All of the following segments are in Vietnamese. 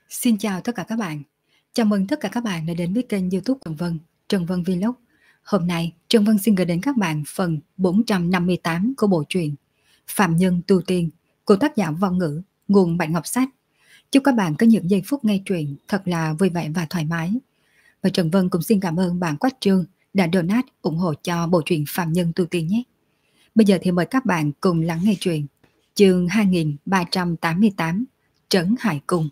Xin chào tất cả các bạn. Chào mừng tất cả các bạn đã đến với kênh YouTube Trần Vân Vlog. Hôm nay, Trần Vân xin gửi đến các bạn phần 458 của bộ truyện Phạm Nhân Tu Tiên của tác giả Văn Ngữ, nguồn Bạch Ngọc Sách. Chúc các bạn có những giây phút nghe truyện thật là vui vẻ và thoải mái. Và Trần Vân cũng xin cảm ơn bạn Quách Trương đã donate ủng hộ cho bộ truyện Phạm Nhân Tu Tiên nhé. Bây giờ thì mời các bạn cùng lắng nghe truyện chương 2388 Trấn Hải Cung.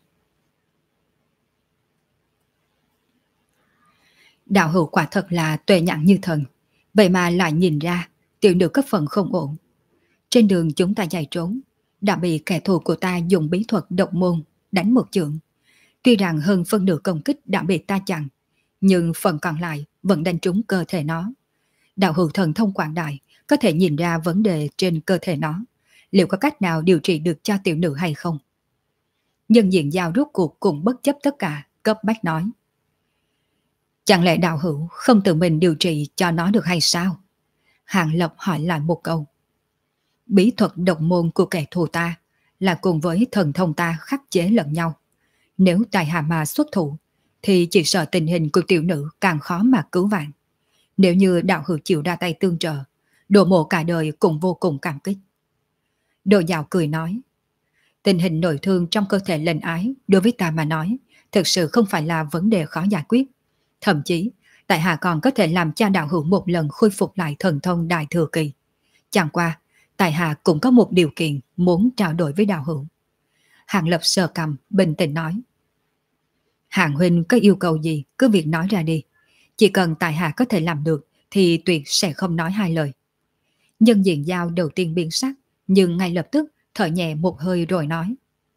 Đạo hữu quả thật là tuệ nhãn như thần, vậy mà lại nhìn ra tiểu nữ có phần không ổn. Trên đường chúng ta chạy trốn, đã bị kẻ thù của ta dùng bí thuật độc môn đánh một chưởng. Tuy rằng hơn phân nửa công kích đã bị ta chặn, nhưng phần còn lại vẫn đánh trúng cơ thể nó. Đạo hữu thần thông quảng đại, có thể nhìn ra vấn đề trên cơ thể nó. Liệu có cách nào điều trị được cho tiểu nữ hay không? Nhân diện giao rút cuộc cũng bất chấp tất cả, cấp bách nói. Chẳng lẽ đạo hữu không tự mình điều trị cho nó được hay sao? Hàng Lập hỏi lại một câu. Bí thuật độc môn của kẻ thù ta là cùng với thần thông ta khắc chế lẫn nhau. Nếu tài hạ mà xuất thủ, thì chỉ sợ tình hình của tiểu nữ càng khó mà cứu vãn. Nếu như đạo hữu chịu ra tay tương trợ, Đồ Mộ cả đời cũng vô cùng cảm kích. Đồ Dạo cười nói. Tình hình nội thương trong cơ thể lệnh ái đối với ta mà nói, thực sự không phải là vấn đề khó giải quyết. Thậm chí, tại hạ còn có thể làm cho đạo hữu một lần khôi phục lại thần thông đại thừa kỳ. Chẳng qua, tại hạ cũng có một điều kiện muốn trao đổi với đạo hữu. Hàng Lập sờ cằm, bình tĩnh nói. Hàng huynh có yêu cầu gì, cứ việc nói ra đi. Chỉ cần tại hạ có thể làm được, thì tuyệt sẽ không nói hai lời. Nhân diện giao đầu tiên biến sắc, nhưng ngay lập tức thở nhẹ một hơi rồi nói.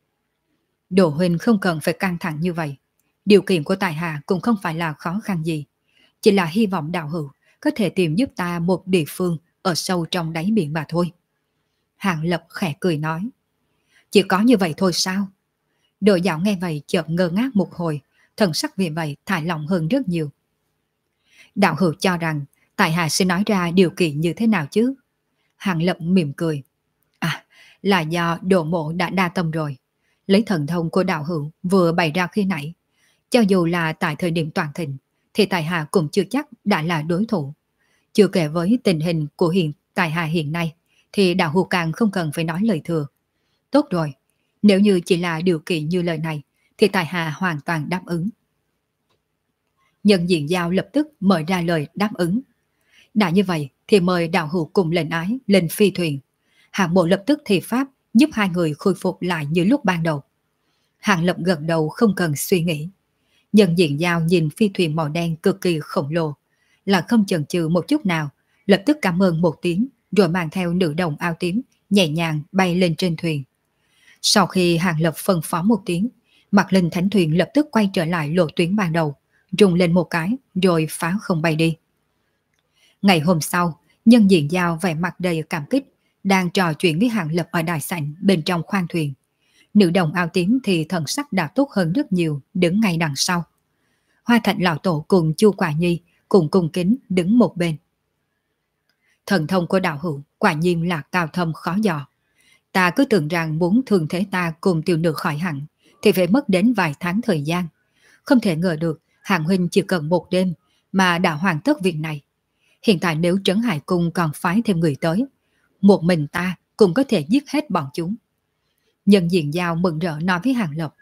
Đồ huynh không cần phải căng thẳng như vậy. Điều kiện của tại hạ cũng không phải là khó khăn gì. Chỉ là hy vọng đạo hữu có thể tìm giúp ta một địa phương ở sâu trong đáy biển mà thôi. Hàng Lập khẽ cười nói. Chỉ có như vậy thôi sao? Đồ Dạo nghe vậy chợt ngơ ngác một hồi, thần sắc vì vậy thả lỏng hơn rất nhiều. Đạo hữu cho rằng tại hạ sẽ nói ra điều kiện như thế nào chứ? Hàng Lập mỉm cười. À, là do Đồ Mộ đã đa tâm rồi. Lấy thần thông của đạo hữu vừa bày ra khi nãy, cho dù là tại thời điểm toàn thịnh, thì tại hạ cũng chưa chắc đã là đối thủ. Chưa kể với tình hình của tại hạ hiện nay, thì đạo hữu càng không cần phải nói lời thừa. Tốt rồi, nếu như chỉ là điều kiện như lời này, thì tại hạ hoàn toàn đáp ứng. Nhân diện giao lập tức mời ra lời đáp ứng. Đã như vậy thì mời đạo hữu cùng lệnh ái lên phi thuyền. Hạng Bộ lập tức thi pháp giúp hai người khôi phục lại như lúc ban đầu. Hàng Lập gật đầu không cần suy nghĩ. Nhân diện giao nhìn phi thuyền màu đen cực kỳ khổng lồ, là không chần chừ một chút nào, lập tức cảm ơn một tiếng, rồi mang theo nữ đồng áo tím, nhẹ nhàng bay lên trên thuyền. Sau khi Hàng Lập phân phó một tiếng, Mạc Linh thánh thuyền lập tức quay trở lại lộ tuyến ban đầu, rung lên một cái, rồi phá không bay đi. Ngày hôm sau, nhân diện giao vẻ mặt đầy cảm kích, đang trò chuyện với Hàng Lập ở đại sảnh bên trong khoang thuyền. Nữ đồng áo tím thì thần sắc đã tốt hơn rất nhiều, đứng ngay đằng sau. Hoa Thạch lão tổ cùng Chu Quả Nhi cùng cung kính đứng một bên. Thần thông của đạo hữu quả nhiên là cao thâm khó dò. Ta cứ tưởng rằng muốn thường thế ta cùng tiểu nữ khỏi hẳn thì phải mất đến vài tháng thời gian. Không thể ngờ được Hàng huynh chỉ cần một đêm mà đã hoàn tất việc này. Hiện tại nếu Trấn Hải Cung còn phái thêm người tới, một mình ta cũng có thể giết hết bọn chúng. Nhân diện giao mừng rỡ nói với Hàng Lập.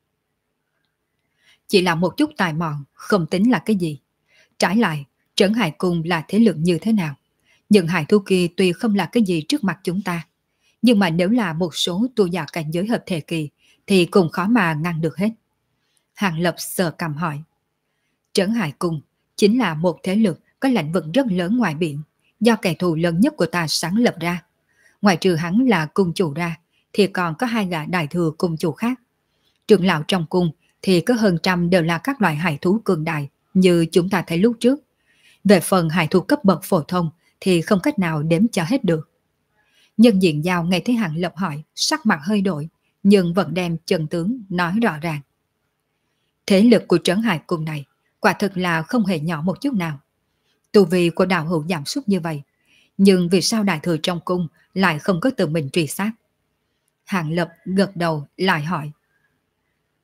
Chỉ là một chút tài mọn, không tính là cái gì. Trái lại, Trấn Hải Cung là thế lực như thế nào? Những hải thú kia tuy không là cái gì trước mặt chúng ta, nhưng mà nếu là một số tu giả cảnh giới hợp thể kỳ, thì cũng khó mà ngăn được hết. Hàng Lập sờ cằm hỏi. Trấn Hải Cung chính là một thế lực có lãnh vực rất lớn ngoài biển, do kẻ thù lớn nhất của ta sáng lập ra. Ngoài trừ hắn là cung chủ ra, thì còn có hai gã đại thừa cung chủ khác. Trưởng lão trong cung thì có hơn trăm đều là các loại hải thú cường đại như chúng ta thấy lúc trước. Về phần hải thú cấp bậc phổ thông thì không cách nào đếm cho hết được. Nhân diện giao nghe thấy Hàng Lập hỏi, sắc mặt hơi đổi, nhưng vẫn đem chân tướng nói rõ ràng. Thế lực của Trấn Hải Cung này quả thực là không hề nhỏ một chút nào. Tu vi của đạo hữu giảm sút như vậy, nhưng vì sao đại thừa trong cung lại không có tự mình truy sát? Hàng Lập gật đầu lại hỏi.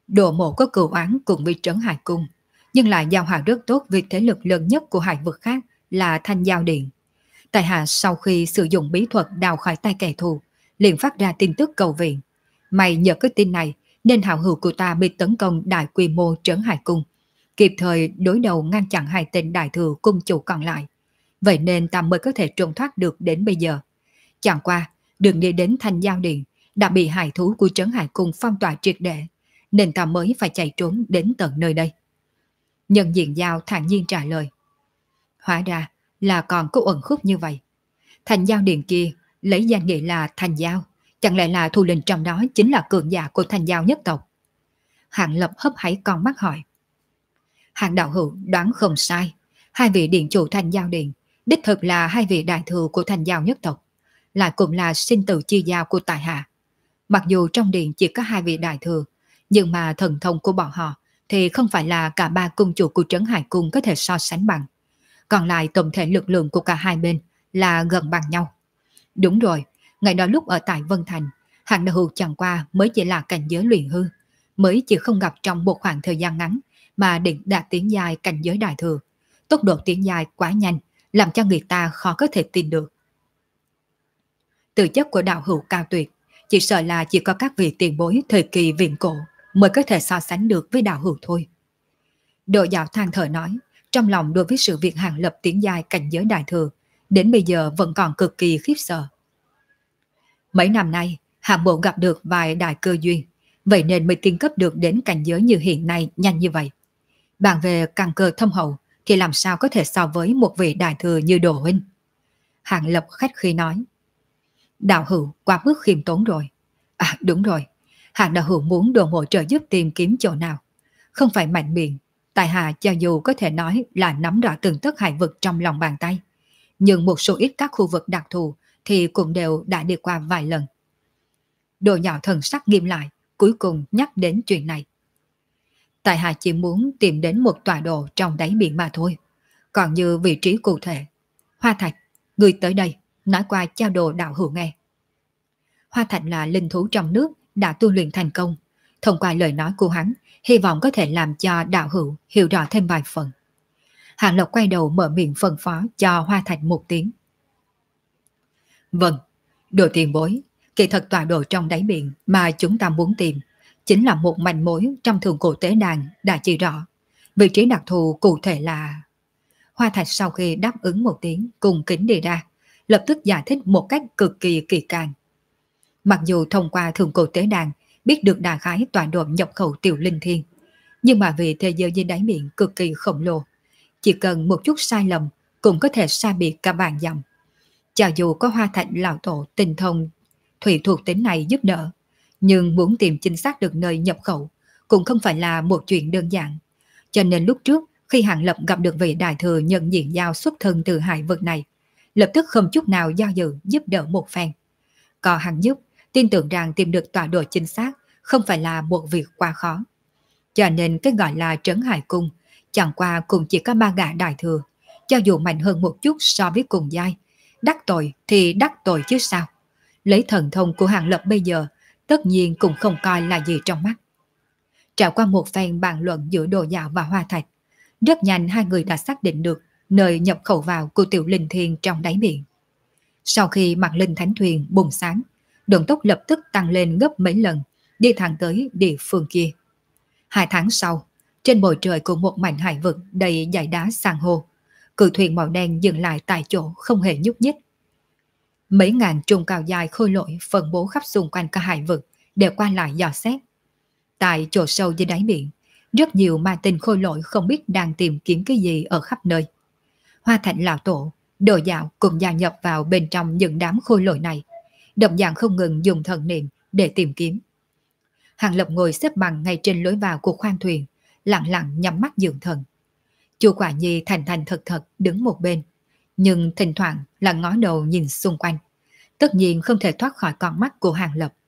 Đồ Mộ có cừu oán cùng với Trấn Hải Cung, nhưng lại giao hòa rất tốt với thế lực lớn nhất của hải vực khác là Thanh Giao Điện. Tại hạ sau khi sử dụng bí thuật đào khỏi tay kẻ thù, liền phát ra tin tức cầu viện. May nhờ cái tin này nên hảo hữu của ta bị tấn công đại quy mô Trấn Hải Cung, kịp thời đối đầu ngăn chặn hai tên đại thừa cung chủ còn lại. Vậy nên ta mới có thể trốn thoát được đến bây giờ. Chẳng qua, đường đi đến Thanh Giao Điện đã bị hải thú của Trấn Hải Cung phong tỏa triệt để, nên ta mới phải chạy trốn đến tận nơi đây. Nhân diện Giao thản nhiên trả lời. Hóa ra là còn có uẩn khúc như vậy. Thành Giao Điện kia lấy danh nghĩa là Thành Giao, chẳng lẽ là thủ lĩnh trong đó chính là cường giả của Thành Giao nhất tộc? Hạng Lập hấp háy con mắt hỏi. Hạng đạo hữu đoán không sai, hai vị điện chủ Thành Giao Điện đích thực là hai vị đại thừa của Thành Giao nhất tộc, lại cũng là sinh tử chi giao của tại hạ. Mặc dù trong điện chỉ có hai vị đại thừa, nhưng mà thần thông của bọn họ thì không phải là cả ba cung chủ của Trấn Hải Cung có thể so sánh bằng. Còn lại tổng thể lực lượng của cả hai bên là gần bằng nhau. Đúng rồi, ngày đó lúc ở tại Vân Thành, Hạng đạo hữu chẳng qua mới chỉ là cảnh giới luyện hư, mới chỉ không gặp trong một khoảng thời gian ngắn mà định đạt tiến giai cảnh giới đại thừa. Tốc độ tiến giai quá nhanh, làm cho người ta khó có thể tin được. Tư chất của đạo hữu cao tuyệt, chỉ sợ là chỉ có các vị tiền bối thời kỳ viễn cổ mới có thể so sánh được với đạo hữu thôi. Đồ Dạo than thở nói, trong lòng đối với sự việc Hạng Lập tiến giai cảnh giới đại thừa, đến bây giờ vẫn còn cực kỳ khiếp sợ. Mấy năm nay, Hạng bộ gặp được vài đại cơ duyên, vậy nên mới tiến cấp được đến cảnh giới như hiện nay nhanh như vậy. Bàn về căn cơ thâm hậu thì làm sao có thể so với một vị đại thừa như Đồ huynh. Hạng Lập khách khí nói. Đạo hữu quá mức khiêm tốn rồi. À đúng rồi, Hạng đạo hữu muốn Đồ Mộ trợ giúp tìm kiếm chỗ nào. Không phải mạnh miệng, tại hạ cho dù có thể nói là nắm rõ từng tấc hải vực trong lòng bàn tay, nhưng một số ít các khu vực đặc thù thì cũng đều đã đi qua vài lần. Đồ Nhỏ thần sắc nghiêm lại, cuối cùng nhắc đến chuyện này. Tại hạ chỉ muốn tìm đến một tọa độ trong đáy biển mà thôi. Còn như vị trí cụ thể, Hoa Thạch, người tới đây, nói qua trao đồ đạo hữu nghe. Hoa Thạch là linh thú trong nước đã tu luyện thành công. Thông qua lời nói của hắn, hy vọng có thể làm cho đạo hữu hiểu rõ thêm vài phần. Hạng Lộc quay đầu mở miệng phân phó cho Hoa Thạch một tiếng. Vâng, đồ tiền bối, kỳ thật tọa độ trong đáy biển mà chúng ta muốn tìm chính là một manh mối trong thượng cổ tế đàn đã chỉ rõ. Vị trí đặc thù cụ thể là... Hoa Thạch sau khi đáp ứng một tiếng cùng kính đi ra, lập tức giải thích một cách cực kỳ kỳ càng. Mặc dù thông qua thượng cổ tế đàn biết được đại khái tọa độ nhập khẩu tiểu linh thiên, nhưng mà vì thế giới dưới đáy biển cực kỳ khổng lồ, chỉ cần một chút sai lầm cũng có thể sai biệt cả vạn dặm. Cho dù có Hoa Thạch lão tổ tinh thông thủy thuộc tính này giúp đỡ, nhưng muốn tìm chính xác được nơi nhập khẩu cũng không phải là một chuyện đơn giản. Cho nên lúc trước khi Hạng Lập gặp được vị đại thừa nhận diện giao xuất thân từ hải vực này, lập tức không chút nào do dự giúp đỡ một phen. Có hắn giúp, tin tưởng rằng tìm được tọa độ chính xác không phải là một việc quá khó. Cho nên cái gọi là Trấn Hải Cung chẳng qua cũng chỉ có 3 gã đại thừa, cho dù mạnh hơn một chút so với cùng giai, đắc tội thì đắc tội chứ sao. Lấy thần thông của Hạng Lập bây giờ, tất nhiên cũng không coi là gì trong mắt. Trải qua một phen bàn luận giữa Đồ Dạo và Hoa Thạch, rất nhanh hai người đã xác định được nơi nhập khẩu vào của tiểu linh thiên trong đáy biển. Sau khi mặt linh thánh thuyền bùng sáng, độ tốc lập tức tăng lên gấp mấy lần, đi thẳng tới địa phương kia. 2 tháng sau, trên bầu trời của một mảnh hải vực đầy dải đá san hô, cự thuyền màu đen dừng lại tại chỗ không hề nhúc nhích. Mấy ngàn trùng cao dài khôi lỗi phân bố khắp xung quanh cả hải vực đều qua lại dò xét. Tại chỗ sâu dưới đáy biển, rất nhiều ma tinh khôi lỗi không biết đang tìm kiếm cái gì ở khắp nơi. Hoa Thạch lão tổ, Đồ Dạo cùng gia nhập vào bên trong những đám khôi lỗi này, đồng dạng không ngừng dùng thần niệm để tìm kiếm. Hạng Lập ngồi xếp bằng ngay trên lối vào của khoang thuyền, lặng lặng nhắm mắt dưỡng thần. Chu Quả Nhi thành thành thật thật đứng một bên, nhưng thỉnh thoảng là ngó đầu nhìn xung quanh, tất nhiên không thể thoát khỏi con mắt của Hạng Lập.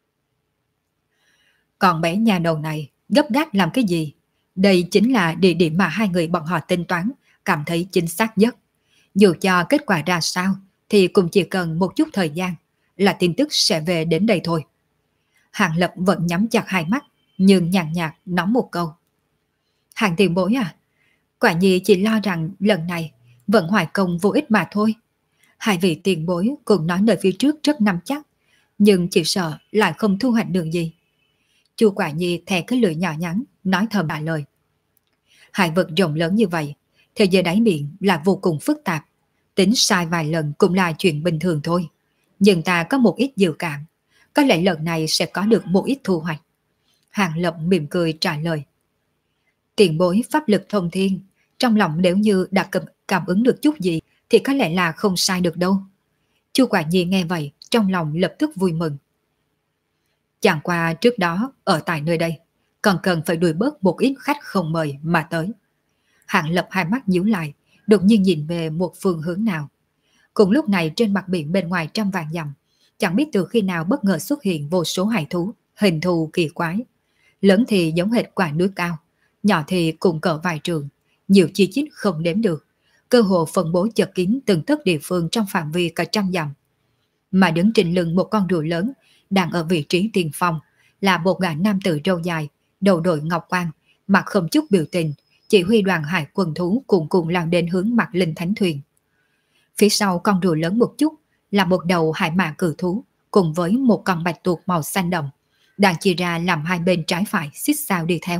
Còn bé nhà đầu này gấp gáp làm cái gì? Đây chính là địa điểm mà hai người bọn họ tính toán, cảm thấy chính xác nhất. Dù cho kết quả ra sao thì cũng chỉ cần một chút thời gian là tin tức sẽ về đến đây thôi. Hạng Lập vẫn nhắm chặt hai mắt, nhưng nhàn nhạt nói một câu. Hàng tiền bối à, quả nhi chỉ lo rằng lần này vẫn hoài công vô ích mà thôi. Hai vị tiền bối cùng nói lời phía trước rất nắm chắc, nhưng chỉ sợ lại không thu hoạch được gì. Chu Quả Nhi thè cái lưỡi nhỏ nhắn, nói thầm bà lời. Hải vật rộng lớn như vậy, theo dưới đáy biển là vô cùng phức tạp. Tính sai vài lần cũng là chuyện bình thường thôi. Nhưng ta có một ít dự cảm, có lẽ lần này sẽ có được một ít thu hoạch. Hàng Lập mỉm cười trả lời. Tiền bối pháp lực thông thiên, trong lòng nếu như đã cảm ứng được chút gì thì có lẽ là không sai được đâu. Chu Quả Nhi nghe vậy, trong lòng lập tức vui mừng. Chẳng qua trước đó ở tại nơi đây còn cần phải đuổi bớt một ít khách không mời mà tới. Hạng Lập hai mắt nhíu lại, đột nhiên nhìn về một phương hướng nào. Cùng lúc này trên mặt biển bên ngoài trăm vạn dặm, chẳng biết từ khi nào bất ngờ xuất hiện vô số hải thú, hình thù kỳ quái. Lớn thì giống hệt quả núi cao, nhỏ thì cùng cỡ vài trường, nhiều chi chít không đếm được. Cơ hồ phân bố chật kín từng tấc địa phương trong phạm vi cả trăm dặm. Mà đứng trên lưng một con rùa lớn, đang ở vị trí tiền phong, là một gã nam tử râu dài, đầu đội ngọc quan, mặt không chút biểu tình, chỉ huy đoàn hải quân thú cùng cùng lao đến hướng mặt linh thánh thuyền. Phía sau con rùa lớn một chút là một đầu hải mã cử thú cùng với một con bạch tuộc màu xanh đậm, đang chia ra làm hai bên trái phải xích sao đi theo.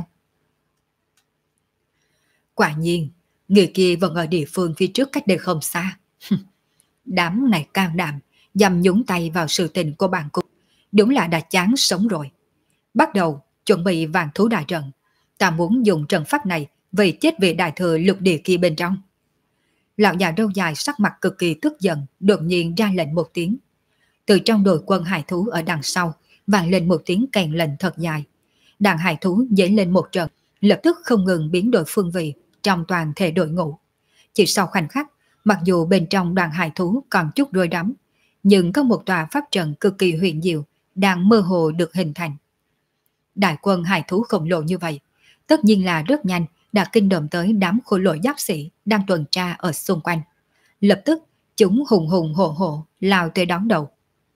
Quả nhiên, người kia vẫn ở địa phương phía trước cách đây không xa. Đám này can đảm, dám nhúng tay vào sự tình của bạn cục, đúng là đã chán sống rồi. Bắt đầu chuẩn bị vàng thú đại trận, ta muốn dùng trận pháp này vì chết vị đại thừa lục địa kia bên trong. Lão già râu dài sắc mặt cực kỳ tức giận, đột nhiên ra lệnh một tiếng. Từ trong đội quân hải thú ở đằng sau vang lên một tiếng kèn lệnh thật dài. Đàn hải thú dấy lên một trận, lập tức không ngừng biến đổi phương vị trong toàn thể đội ngũ. Chỉ sau khoảnh khắc, mặc dù bên trong đoàn hải thú còn chút rối rắm, nhưng có một tòa pháp trận cực kỳ huyền diệu đang mơ hồ được hình thành. Đại quân hải thú khổng lồ như vậy, tất nhiên là rất nhanh đã kinh động tới đám khối lỗi giáp sĩ đang tuần tra ở xung quanh. Lập tức, chúng hùng hùng hổ hổ lao tới đón đầu.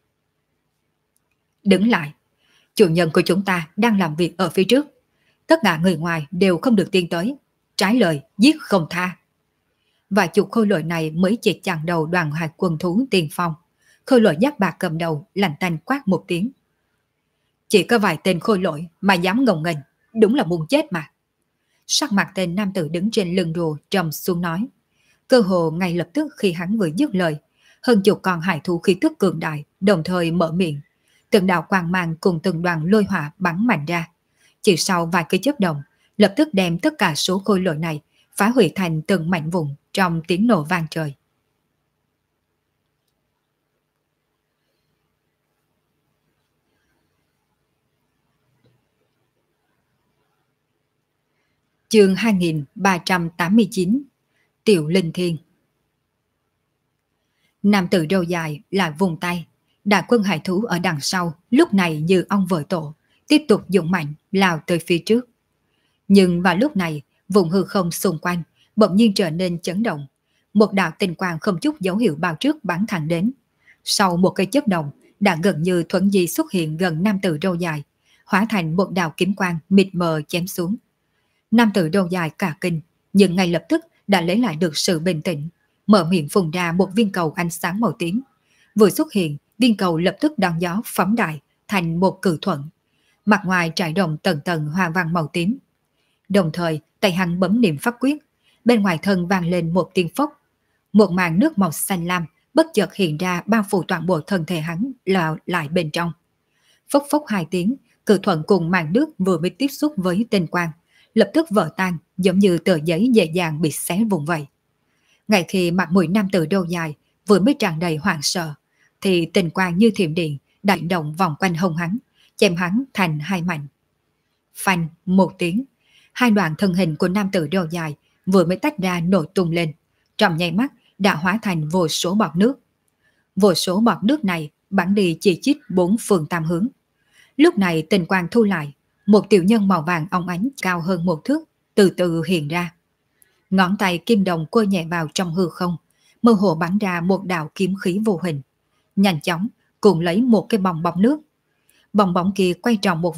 Đứng lại, chủ nhân của chúng ta đang làm việc ở phía trước. Tất cả người ngoài đều không được tiến tới. Trái lời, giết không tha. Vài chục khôi lỗi này mới chỉ chặn đầu đoàn hải quân thú tiền phong. Khôi lỗi giáp bạc cầm đầu lạnh tanh quát một tiếng. Chỉ có vài tên khôi lỗi mà dám ngông nghênh, đúng là muốn chết mà. Sắc mặt tên nam tử đứng trên lưng rùa trầm xuống nói. Cơ hồ ngay lập tức khi hắn vừa dứt lời, hơn chục con hải thú khí tức cường đại đồng thời mở miệng. Từng đạo quang mang cùng từng đoàn lôi hỏa bắn mạnh ra. Chỉ sau vài cái chớp động, lập tức đem tất cả số khôi lỗi này phá hủy thành từng mảnh vụn trong tiếng nổ vang trời. Chương 2389 Tiểu Linh Thiên. Nam tử râu dài lại vùng tay, đại quân hải thú ở đằng sau lúc này như ong vỡ tổ, tiếp tục dũng mạnh lao tới phía trước. Nhưng vào lúc này, vùng hư không xung quanh bỗng nhiên trở nên chấn động. Một đạo tinh quang không chút dấu hiệu báo trước bắn thẳng đến. Sau một cái chớp động, đã gần như thuận di xuất hiện gần nam tử râu dài, hóa thành một đạo kiếm quang mịt mờ chém xuống. Nam tử râu dài cả kinh, nhưng ngay lập tức đã lấy lại được sự bình tĩnh, mở miệng phun ra một viên cầu ánh sáng màu tím. Vừa xuất hiện, viên cầu lập tức đón gió phóng đại thành một cự thuận. Mặt ngoài trải rộng tầng tầng hoa văn màu tím. Đồng thời, tay hắn bấm niệm pháp quyết, bên ngoài thân vang lên một tiếng phốc. Một màn nước màu xanh lam bất chợt hiện ra bao phủ toàn bộ thân thể hắn lao lại bên trong. Phốc phốc hai tiếng, cự thuận cùng màn nước vừa mới tiếp xúc với tinh quang, lập tức vỡ tan giống như tờ giấy dễ dàng bị xé vụn vậy. Ngay khi mặt mũi nam tử râu dài vừa mới tràn đầy hoảng sợ, thì tinh quang như thiểm điện đại động vòng quanh hông hắn, chém hắn thành hai mảnh. Phanh một tiếng, hai đoạn thân hình của nam tử râu dài vừa mới tách ra nổ tung lên, trong nháy mắt đã hóa thành vô số bọt nước. Vô số bọt nước này bắn đi chỉ chít bốn phương tam hướng. Lúc này tinh quang thu lại, một tiểu nhân màu vàng óng ánh cao hơn một thước từ từ hiện ra. Ngón tay kim đồng cô nhẹ vào trong hư không, mơ hồ bắn ra một đạo kiếm khí vô hình. Nhanh chóng cùng lấy một cái bong bóng nước. Bong bóng kia quay tròn một vòng,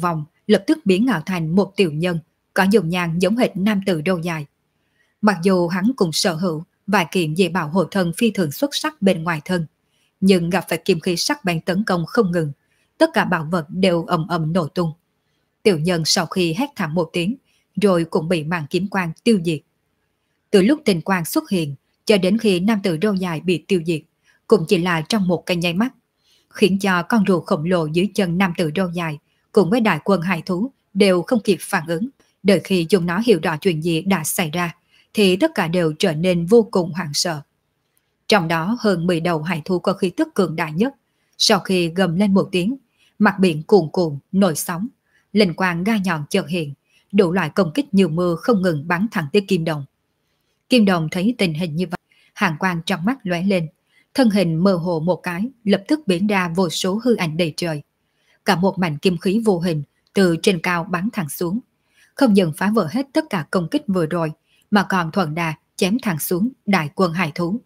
lập tức biến ảo thành một tiểu nhân, có dung nhan giống hệt nam tử râu dài. Mặc dù hắn cũng sở hữu vài kiện dị bảo hộ thân phi thường xuất sắc bên ngoài thân, nhưng gặp phải kim khí sắc bén tấn công không ngừng, tất cả bảo vật đều ầm ầm nổ tung. Tiểu nhân sau khi hét thảm một tiếng, rồi cũng bị màn kiếm quang tiêu diệt. Từ lúc tình quang xuất hiện, cho đến khi nam tử râu dài bị tiêu diệt, cũng chỉ là trong một cái nháy mắt, khiến cho con rùa khổng lồ dưới chân nam tử râu dài cùng với đại quân hải thú đều không kịp phản ứng. Đợi khi chúng nó hiểu rõ chuyện gì đã xảy ra, thì tất cả đều trở nên vô cùng hoảng sợ. Trong đó hơn 10 đầu hải thú có khí tức cường đại nhất, sau khi gầm lên một tiếng, mặt biển cuồn cuộn nổi sóng, linh quang gai nhọn chợt hiện, đủ loại công kích như mưa không ngừng bắn thẳng tới Kim Đồng. Kim Đồng thấy tình hình như vậy, hàn quang trong mắt lóe lên, thân hình mơ hồ một cái, lập tức biến ra vô số hư ảnh đầy trời. Cả một mảnh kim khí vô hình từ trên cao bắn thẳng xuống, không những phá vỡ hết tất cả công kích vừa rồi, mà còn thuận đà chém thẳng xuống đại quân hải thú.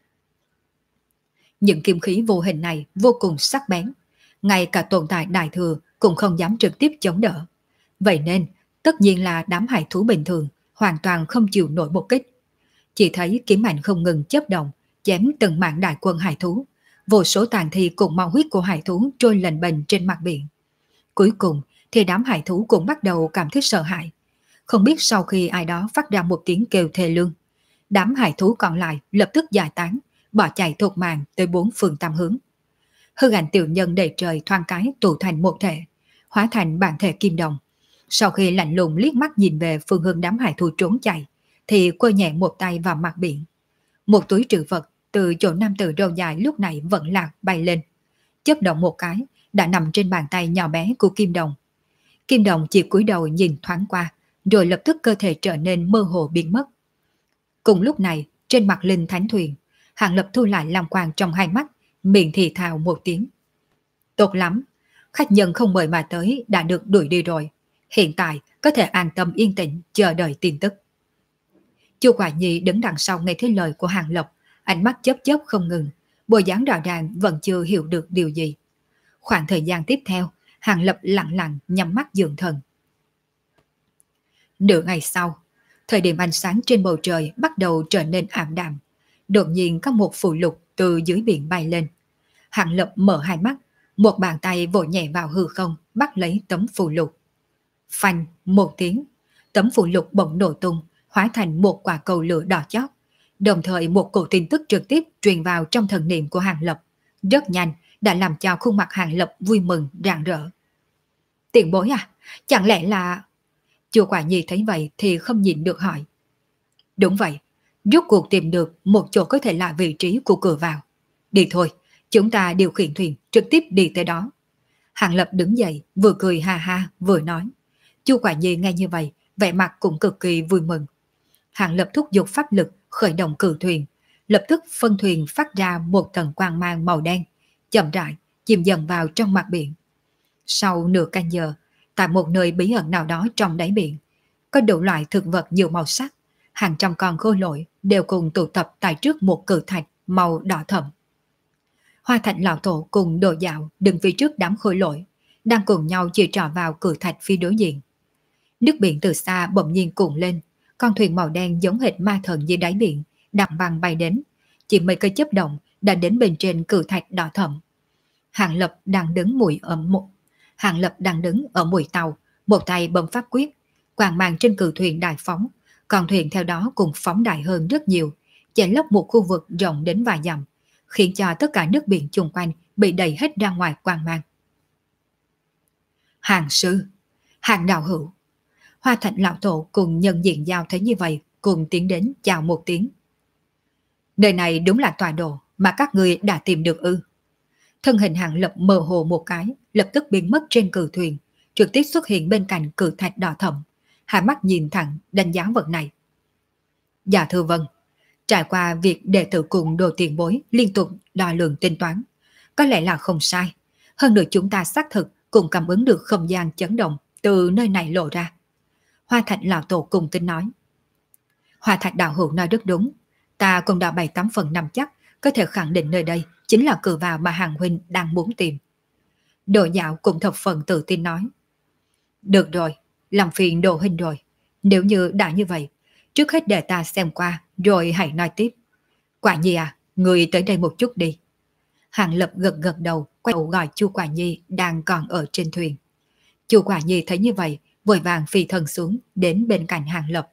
Những kim khí vô hình này vô cùng sắc bén, ngay cả tồn tại đại thừa cũng không dám trực tiếp chống đỡ. Vậy nên, tất nhiên là đám hải thú bình thường hoàn toàn không chịu nổi một kích. Chỉ thấy kiếm ảnh không ngừng chớp động, chém từng mảng đại quân hải thú, vô số tàn thi cùng máu huyết của hải thú trôi lềnh bềnh trên mặt biển. Cuối cùng thì đám hải thú cũng bắt đầu cảm thấy sợ hãi. Không biết sau khi ai đó phát ra một tiếng kêu thê lương, đám hải thú còn lại lập tức giải tán, bỏ chạy thục mạng tới bốn phương tám hướng. Hư ảnh tiểu nhân đầy trời thoáng cái tụ thành một thể, hóa thành bản thể Kim Đồng. Sau khi lạnh lùng liếc mắt nhìn về phương hướng đám hải thú trốn chạy, thì quơ nhẹ một tay vào mặt biển. Một túi trữ vật từ chỗ nam tử râu dài lúc này vẫn lạc bay lên, chớp động một cái đã nằm trên bàn tay nhỏ bé của Kim Đồng. Kim Đồng chỉ cúi đầu nhìn thoáng qua, rồi lập tức cơ thể trở nên mơ hồ biến mất. Cùng lúc này, trên mặt linh thánh thuyền, Hàng Lập thu lại lam quang trong hai mắt, miệng thì thào một tiếng. Tốt lắm, khách nhân không mời mà tới đã được đuổi đi rồi. Hiện tại có thể an tâm yên tĩnh chờ đợi tin tức. Chu Quả Nhi đứng đằng sau nghe thấy lời của Hàng Lập, ánh mắt chớp chớp không ngừng, bộ dáng rõ ràng vẫn chưa hiểu được điều gì. Khoảng thời gian tiếp theo, Hàng Lập lặng lặng nhắm mắt dưỡng thần. Nửa ngày sau, thời điểm ánh sáng trên bầu trời bắt đầu trở nên ảm đạm. Đột nhiên có một phù lục từ dưới biển bay lên. Hàng Lập mở hai mắt, một bàn tay vỗ nhẹ vào hư không, bắt lấy tấm phù lục. Phanh một tiếng, tấm phù lục bỗng nổ tung, hóa thành một quả cầu lửa đỏ chót. Đồng thời một cổ tin tức trực tiếp truyền vào trong thần niệm của Hàng Lập. Rất nhanh đã làm cho khuôn mặt Hàng Lập vui mừng rạng rỡ. Tiền bối à, chẳng lẽ là... Chu Quả Nhi thấy vậy thì không nhịn được hỏi. Đúng vậy, rốt cuộc tìm được một chỗ có thể là vị trí của cửa vào. Đi thôi, chúng ta điều khiển thuyền trực tiếp đi tới đó. Hàng Lập đứng dậy, vừa cười ha ha, vừa nói. Chu Quả Nhi nghe như vậy, vẻ mặt cũng cực kỳ vui mừng. Hàng Lập thúc giục pháp lực, khởi động cử thuyền, lập tức phân thuyền phát ra một tầng quang mang màu đen, chậm rãi chìm dần vào trong mặt biển. Sau nửa canh giờ, tại một nơi bí ẩn nào đó trong đáy biển, có đủ loại thực vật nhiều màu sắc, hàng trăm con khôi lỗi đều cùng tụ tập tại trước một cự thạch màu đỏ thẫm. Hoa Thạch lão tổ cùng Đồ Dạo đứng phía trước đám khôi lỗi, đang cùng nhau chỉ trỏ vào cự thạch phía đối diện. Nước biển từ xa bỗng nhiên cuộn lên, con thuyền màu đen giống hệt ma thần dưới đáy biển, đằng băng bay đến, chỉ mấy cái chớp động đã đến bên trên cự thạch đỏ thẫm. Hàng Lập đang đứng ở mũi tàu, một tay bấm pháp quyết, quang mang trên cự thuyền đại phóng, con thuyền theo đó cũng phóng đại hơn rất nhiều, chèn lấp một khu vực rộng đến vài dặm, khiến cho tất cả nước biển chung quanh bị đẩy hết ra ngoài quang mang. Hàng sư, Hàng đạo hữu. Hoa Thạch lão tổ cùng nhân diện giao thấy như vậy, cùng tiến đến chào một tiếng. Nơi này đúng là tọa độ mà các người đã tìm được ư? Thân hình Hàng Lập mơ hồ một cái, lập tức biến mất trên cự thuyền, trực tiếp xuất hiện bên cạnh cự thạch đỏ thẫm, hai mắt nhìn thẳng đánh giá vật này. Dạ thưa vâng, trải qua việc đệ tử cùng Đồ tiền bối liên tục đo lường tính toán, có lẽ là không sai. Hơn nữa chúng ta xác thực cùng cảm ứng được không gian chấn động từ nơi này lộ ra. Hoa Thạch lão tổ cùng tin nói. Hoa Thạch đạo hữu nói rất đúng, ta cũng đã 7-8 phần 5 chắc có thể khẳng định nơi đây chính là cửa vào mà Hàng huynh đang muốn tìm. Đồ Dạo cũng thập phần tự tin nói. Được rồi, làm phiền đồ hình rồi. Nếu như đã như vậy, trước hết để ta xem qua, rồi hãy nói tiếp. Quả Nhi à, người tới đây một chút đi. Hàng Lập gật gật đầu, quay đầu gọi Chu Quả Nhi đang còn ở trên thuyền. Chu Quả Nhi thấy như vậy, vội vàng phi thân xuống, đến bên cạnh Hàng Lập.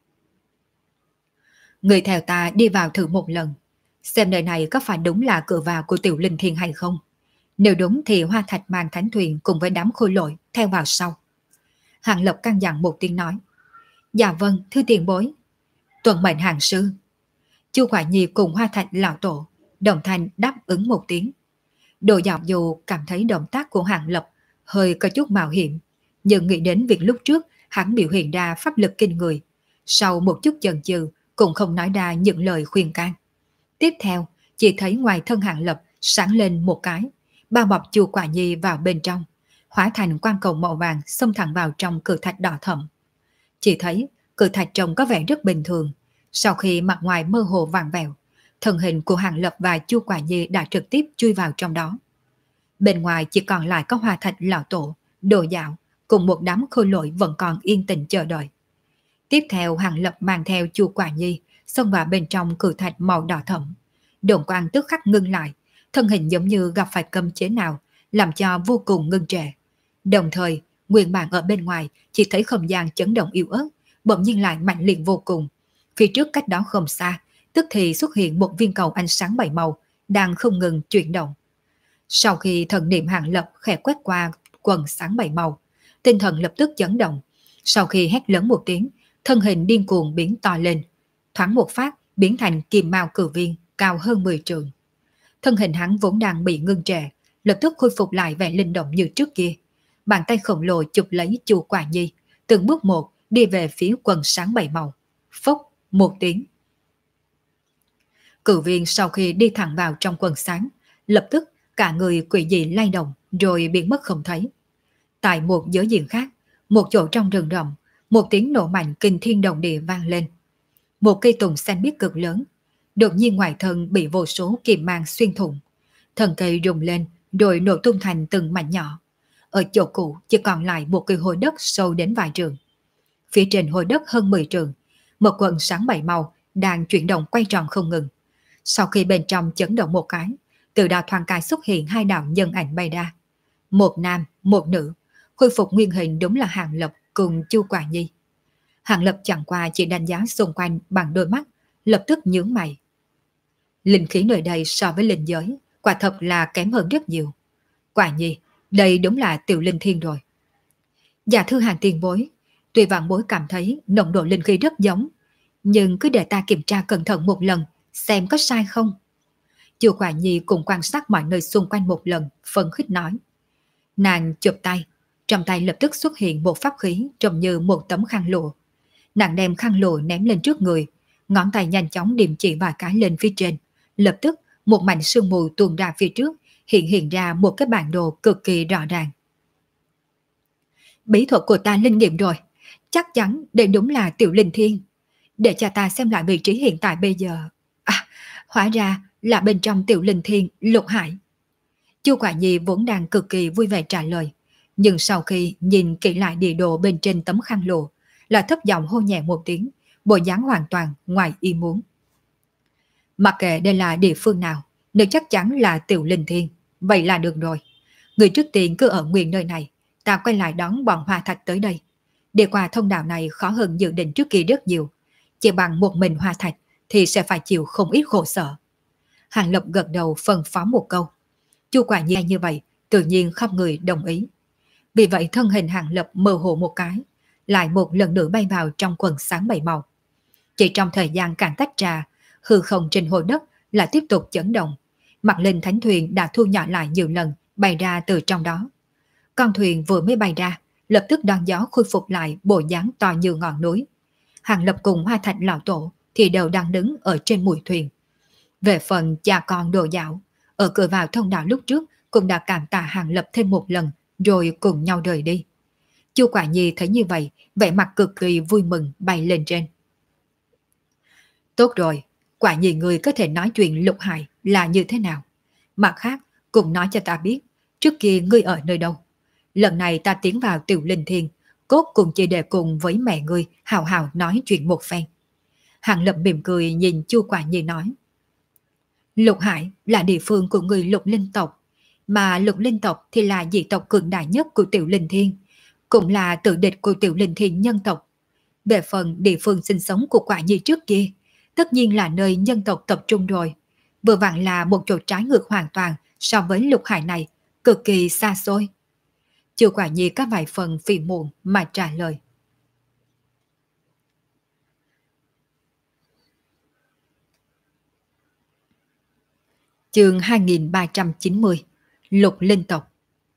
Người theo ta đi vào thử một lần, xem nơi này có phải đúng là cửa vào của Tiểu Linh Thiên hay không. Nếu đúng thì Hoa Thạch mang thánh thuyền cùng với đám khôi lỗi theo vào sau. Hàng Lập căn dặn một tiếng nói. Dạ vâng, thưa tiền bối. Tuần mệnh hàng sư. Chu Quả Nhi cùng Hoa Thạch lão tổ đồng thanh đáp ứng một tiếng. Đồ dạo dù cảm thấy động tác của Hàng Lập hơi có chút mạo hiểm, nhưng nghĩ đến việc lúc trước hắn biểu hiện ra pháp lực kinh người, sau một chút chần chừ cũng không nói ra những lời khuyên can. Tiếp theo, chỉ thấy ngoài thân Hàng Lập sáng lên một cái, bao bọc Chu Quả Nhi vào bên trong, hóa thành quang cầu màu vàng xông thẳng vào trong cự thạch đỏ thẫm. Chỉ thấy cự thạch trông có vẻ rất bình thường, sau khi mặt ngoài mơ hồ vàng vẹo, thân hình của Hàng Lập và Chu Quả Nhi đã trực tiếp chui vào trong đó. Bên ngoài chỉ còn lại có Hoa Thạch lão tổ, Đồ Dạo cùng một đám khôi lỗi vẫn còn yên tĩnh chờ đợi. Tiếp theo Hàng Lập mang theo Chu Quả Nhi xông vào bên trong cự thạch màu đỏ thẫm. Đồn quang tức khắc ngưng lại, thân hình giống như gặp phải cấm chế nào, làm cho vô cùng ngưng trệ. Đồng thời, nguyên bản ở bên ngoài chỉ thấy không gian chấn động yếu ớt, bỗng nhiên lại mạnh liệt vô cùng. Phía trước cách đó không xa, tức thì xuất hiện một viên cầu ánh sáng bảy màu, đang không ngừng chuyển động. Sau khi thần niệm Hàng Lập khẽ quét qua quần sáng bảy màu, tinh thần lập tức chấn động. Sau khi hét lớn một tiếng, thân hình điên cuồng biến to lên, thoáng một phát biến thành kim mao cử viên cao hơn 10 trượng. Thân hình hắn vốn đang bị ngưng trệ, lập tức khôi phục lại vẻ linh động như trước kia. Bàn tay khổng lồ chụp lấy Chu Quả Nhi, từng bước một đi về phía quần sáng bảy màu. Phốc một tiếng. Cử viên sau khi đi thẳng vào trong quần sáng, lập tức cả người quỷ dị lay động rồi biến mất không thấy. Tại một giới diện khác, một chỗ trong rừng rậm, một tiếng nổ mạnh kinh thiên động địa vang lên. Một cây tùng xanh biếc cực lớn, đột nhiên ngoài thân bị vô số kim mang xuyên thủng. Thân cây rung lên rồi nổ tung thành từng mảnh nhỏ. Ở chỗ cũ chỉ còn lại một cây hôi đất sâu đến vài trượng. Phía trên hôi đất hơn 10 trượng, một quần sáng bảy màu đang chuyển động quay tròn không ngừng. Sau khi bên trong chấn động một cái, từ đó thoáng cái xuất hiện hai đạo nhân ảnh bay ra. Một nam, một nữ, khôi phục nguyên hình đúng là Hàng Lập cùng Chu Quả Nhi. Hàng Lập chẳng qua chỉ đánh giá xung quanh bằng đôi mắt, lập tức nhướng mày. Linh khí nơi đây so với linh giới, quả thật là kém hơn rất nhiều. Quả Nhi, đây đúng là Tiểu Linh Thiên rồi. Dạ thưa Hàng tiền bối, tuy vạn bối cảm thấy nồng độ linh khí rất giống, nhưng cứ để ta kiểm tra cẩn thận một lần, xem có sai không. Chu Quả Nhi cùng quan sát mọi nơi xung quanh một lần, phân khích nói. Nàng chụp tay, trong tay lập tức xuất hiện một pháp khí trông như một tấm khăn lụa. Nàng đem khăn lụa ném lên trước người, ngón tay nhanh chóng điểm chỉ vài cái lên phía trên. Lập tức một mảnh sương mù tuôn ra phía trước, hiện ra một cái bản đồ cực kỳ rõ ràng. Bí thuật của ta linh nghiệm rồi, chắc chắn đây đúng là Tiểu Linh Thiên. Để cho ta xem lại vị trí hiện tại bây giờ. À, hóa ra là bên trong Tiểu Linh Thiên Lục Hải. Chu Quả Nhi vốn đang cực kỳ vui vẻ trả lời, nhưng sau khi nhìn kỹ lại địa đồ bên trên tấm khăn lụa, là thấp giọng hô nhẹ một tiếng, bộ dáng hoàn toàn ngoài ý muốn. Mặc kệ đây là địa phương nào, nếu chắc chắn là Tiểu Linh Thiên, vậy là được rồi. Người trước tiên cứ ở nguyên nơi này, ta quay lại đón bọn Hoa Thạch tới đây. Đi qua thông đạo này khó hơn dự định trước kia rất nhiều. Chỉ bằng một mình Hoa Thạch thì sẽ phải chịu không ít khổ sở. Hàng Lập gật đầu phân phó một câu. Chu Quả Nhi như vậy, tự nhiên khắp người đồng ý. Vì vậy thân hình Hàng Lập mơ hồ một cái, lại một lần nữa bay vào trong quần sáng bảy màu. Chỉ trong thời gian càng tách ra, hư không trên hồ đất là tiếp tục chấn động. Mặt linh thánh thuyền đã thu nhỏ lại nhiều lần, bay ra từ trong đó. Con thuyền vừa mới bay ra, lập tức đón gió khôi phục lại bộ dáng to như ngọn núi. Hàng Lập cùng Hoa Thạch lão tổ thì đều đang đứng ở trên mũi thuyền. Về phần cha con Đồ Dạo, ở cửa vào thông đạo lúc trước cũng đã cảm tạ Hàng Lập thêm một lần, rồi cùng nhau rời đi. Chu Quả Nhi thấy như vậy, vẻ mặt cực kỳ vui mừng bay lên trên. Tốt rồi, Quả Nhi người có thể nói chuyện Lục Hải là như thế nào. Mặt khác, cùng nói cho ta biết, trước kia ngươi ở nơi đâu. Lần này ta tiến vào Tiểu Linh Thiên, cốt cùng chỉ để cùng với mẹ ngươi hào hào nói chuyện một phen. Hàng Lập mỉm cười nhìn Chu Quả Nhi nói. Lục Hải là địa phương của người Lục Linh tộc, mà Lục Linh tộc thì là dị tộc cường đại nhất của Tiểu Linh Thiên, cũng là tự địch của Tiểu Linh Thiên nhân tộc. Về phần địa phương sinh sống của Quả Nhi trước kia, tất nhiên là nơi nhân tộc tập trung rồi. Vừa vặn là một chỗ trái ngược hoàn toàn so với Lục Hải này, cực kỳ xa xôi. Chu Quả Nhi có vài phần phiền muộn mà trả lời. Chương 2390 Lục Linh tộc.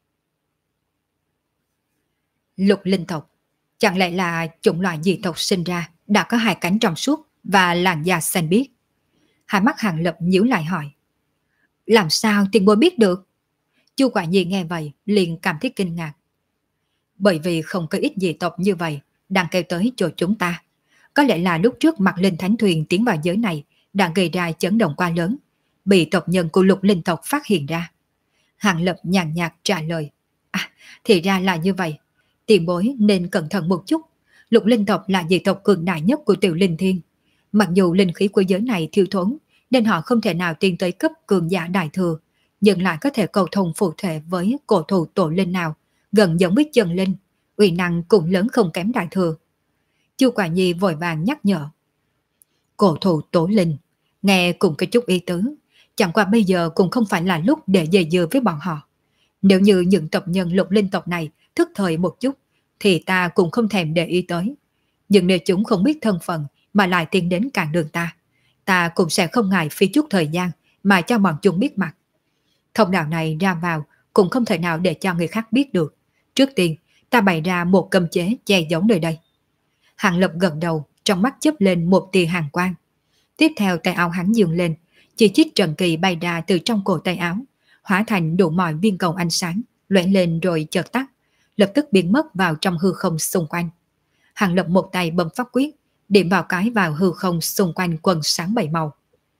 Lục Linh tộc chẳng lẽ là chủng loại dị tộc sinh ra đã có hai cánh trong suốt và làn da xanh biếc? Hai mắt Hàng Lập nhíu lại hỏi. Làm sao tiền bối biết được? Chu Quả Nhi nghe vậy liền cảm thấy kinh ngạc. Bởi vì không có ít dị tộc như vậy đang kêu tới chỗ chúng ta. Có lẽ là lúc trước Mạc Linh Thánh Thuyền tiến vào giới này đã gây ra chấn động quá lớn, bị tộc nhân của Lục Linh tộc phát hiện ra. Hàng Lập nhàn nhạt trả lời. À, thì ra là như vậy. Tiền bối nên cẩn thận một chút. Lục Linh tộc là dị tộc cường đại nhất của Tiểu Linh Thiên. Mặc dù linh khí của giới này thiếu thốn, nên họ không thể nào tiến tới cấp cường giả đại thừa, nhưng lại có thể cầu thông phụ thể với cổ thụ tổ linh nào, gần giống với chân linh, uy năng cũng lớn không kém đại thừa. Chu Quả Nhi vội vàng nhắc nhở. Cổ thụ tổ linh, nghe cũng có chút ý tứ, chẳng qua bây giờ cũng không phải là lúc để dè dừa với bọn họ. Nếu như những tộc nhân Lục Linh tộc này thức thời một chút, thì ta cũng không thèm để ý tới. Nhưng nếu chúng không biết thân phận mà lại tiến đến cản đường ta cũng sẽ không ngại phí chút thời gian mà cho bọn chúng biết mặt. Thông đạo này ra vào cũng không thể nào để cho người khác biết được. Trước tiên, ta bày ra một cấm chế che giấu nơi đây. Hàng Lập gật đầu, trong mắt chớp lên một tia hàn quang. Tiếp theo tay áo hắn dương lên, chỉ chiếc trần kỳ bay ra từ trong cổ tay áo, hóa thành đủ mọi viên cầu ánh sáng, lóe lên rồi chợt tắt, lập tức biến mất vào trong hư không xung quanh. Hàng Lập một tay bấm pháp quyết, điểm vào cái vào hư không xung quanh quần sáng bảy màu.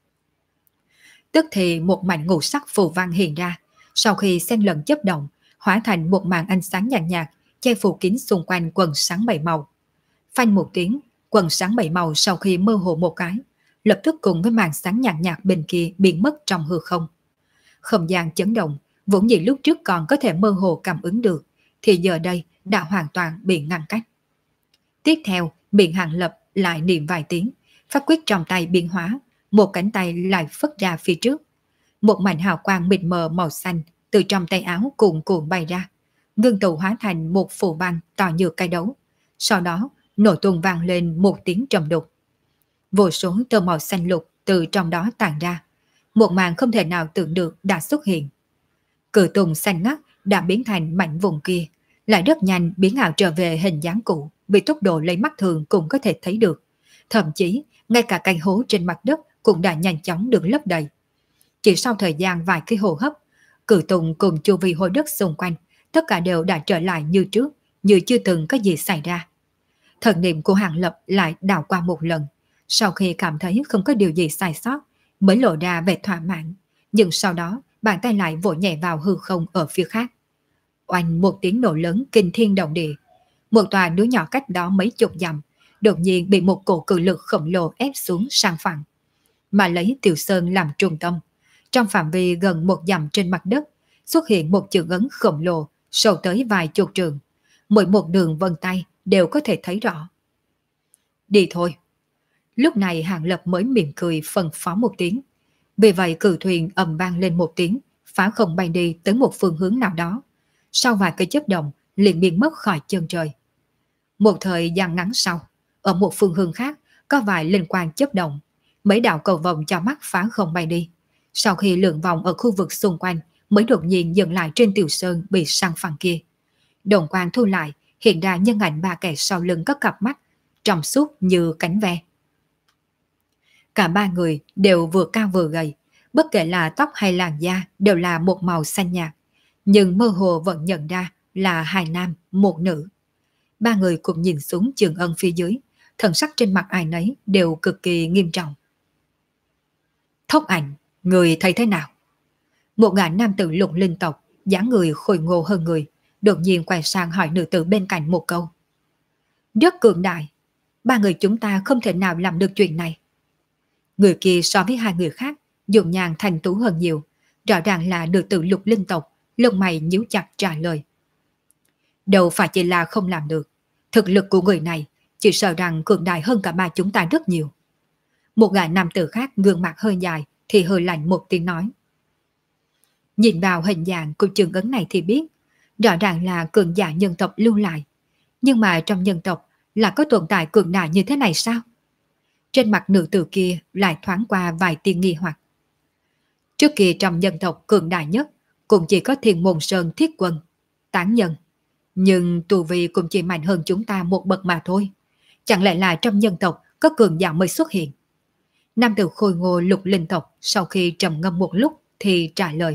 Tức thì một mảnh ngũ sắc phù văn hiện ra, sau khi xen lẫn chớp động, hóa thành một màn ánh sáng nhàn nhạt, che phủ kín xung quanh quần sáng bảy màu. Phanh một tiếng, quần sáng bảy màu sau khi mơ hồ một cái, lập tức cùng với màn sáng nhàn nhạt bên kia biến mất trong hư không. Không gian chấn động, vốn dĩ lúc trước còn có thể mơ hồ cảm ứng được, thì giờ đây đã hoàn toàn bị ngăn cách. Tiếp theo, miệng Hàng Lập lại niệm vài tiếng, pháp quyết trong tay biến hóa, một cánh tay lại phất ra phía trước. Một mảnh hào quang mịt mờ màu xanh từ trong tay áo cuồn cuộn bay ra, ngưng tụ hóa thành một phù văn to như cây đấu. Sau đó, nổ tung vang lên một tiếng trầm đục. Vô số tơ màu xanh lục từ trong đó tàn ra. Một màn không thể nào tưởng được đã xuất hiện. Cự tùng xanh ngắt đã biến thành mảnh vùng kia, lại rất nhanh biến ảo trở về hình dáng cũ, vì tốc độ lấy mắt thường cũng có thể thấy được. Thậm chí, ngay cả cây hố trên mặt đất cũng đã nhanh chóng được lấp đầy. Chỉ sau thời gian vài cái hô hấp, cự tùng cùng chu vi hố đất xung quanh, tất cả đều đã trở lại như trước, như chưa từng có gì xảy ra. Thần niệm của Hàng Lập lại đảo qua một lần, sau khi cảm thấy không có điều gì sai sót, mới lộ ra vẻ thỏa mãn, nhưng sau đó bàn tay lại vỗ nhẹ vào hư không ở phía khác. Oanh một tiếng nổ lớn kinh thiên động địa, một tòa núi nhỏ cách đó mấy chục dặm, đột nhiên bị một cổ cự lực khổng lồ ép xuống sang phẳng. Mà lấy Tiểu Sơn làm trung tâm, trong phạm vi gần một dặm trên mặt đất, xuất hiện một chữ ấn khổng lồ, sâu tới vài chục trường. Mỗi một đường vân tay đều có thể thấy rõ. Đi thôi. Lúc này Hàng Lập mới mỉm cười phân phó một tiếng. Vì vậy cự thuyền ầm vang lên một tiếng, phá không bay đi tới một phương hướng nào đó. Sau vài cái chớp động, liền biến mất khỏi chân trời. Một thời gian ngắn sau, ở một phương hướng khác, có vài linh quang chớp động. Mấy đạo cầu vồng cho mắt phá không bay đi. Sau khi lượn vòng ở khu vực xung quanh, mới đột nhiên dừng lại trên Tiểu Sơn bị sang phẳng kia. Đồng quang thu lại, hiện ra nhân ảnh ba kẻ sau lưng có cặp mắt, trong suốt như cánh ve. Cả ba người đều vừa cao vừa gầy, bất kể là tóc hay làn da đều là một màu xanh nhạt, nhưng mơ hồ vẫn nhận ra là hai nam, một nữ. Ba người cùng nhìn xuống Trường Ân phía dưới, thần sắc trên mặt ai nấy đều cực kỳ nghiêm trọng. Thốc Ảnh, người thấy thế nào? Một gã nam tử Lục Linh tộc, dáng người khôi ngô hơn người, đột nhiên quay sang hỏi nữ tử bên cạnh một câu. Rất cường đại, ba người chúng ta không thể nào làm được chuyện này. Người kia so với hai người khác, dùng nhàn thành tú hơn nhiều, rõ ràng là nữ tử Lục linh tộc, lông mày nhíu chặt trả lời. Đâu phải chỉ là không làm được, thực lực của người này chỉ sợ rằng cường đại hơn cả ba chúng ta rất nhiều. Một gã nam tử khác gương mặt hơi dài thì hơi lạnh một tiếng nói. Nhìn vào hình dạng của trường ấn này thì biết, rõ ràng là cường giả nhân tộc lưu lại. Nhưng mà trong nhân tộc là có tồn tại cường đại như thế này sao? Trên mặt nữ tử kia lại thoáng qua vài tia nghi hoặc. Trước kia trong nhân tộc cường đại nhất cũng chỉ có Thiên Môn Sơn Thiết Quân, tán nhân. Nhưng tu vi cũng chỉ mạnh hơn chúng ta một bậc mà thôi. Chẳng lẽ là trong nhân tộc có cường giả mới xuất hiện? Nam tử khôi ngô Lục linh tộc sau khi trầm ngâm một lúc thì trả lời.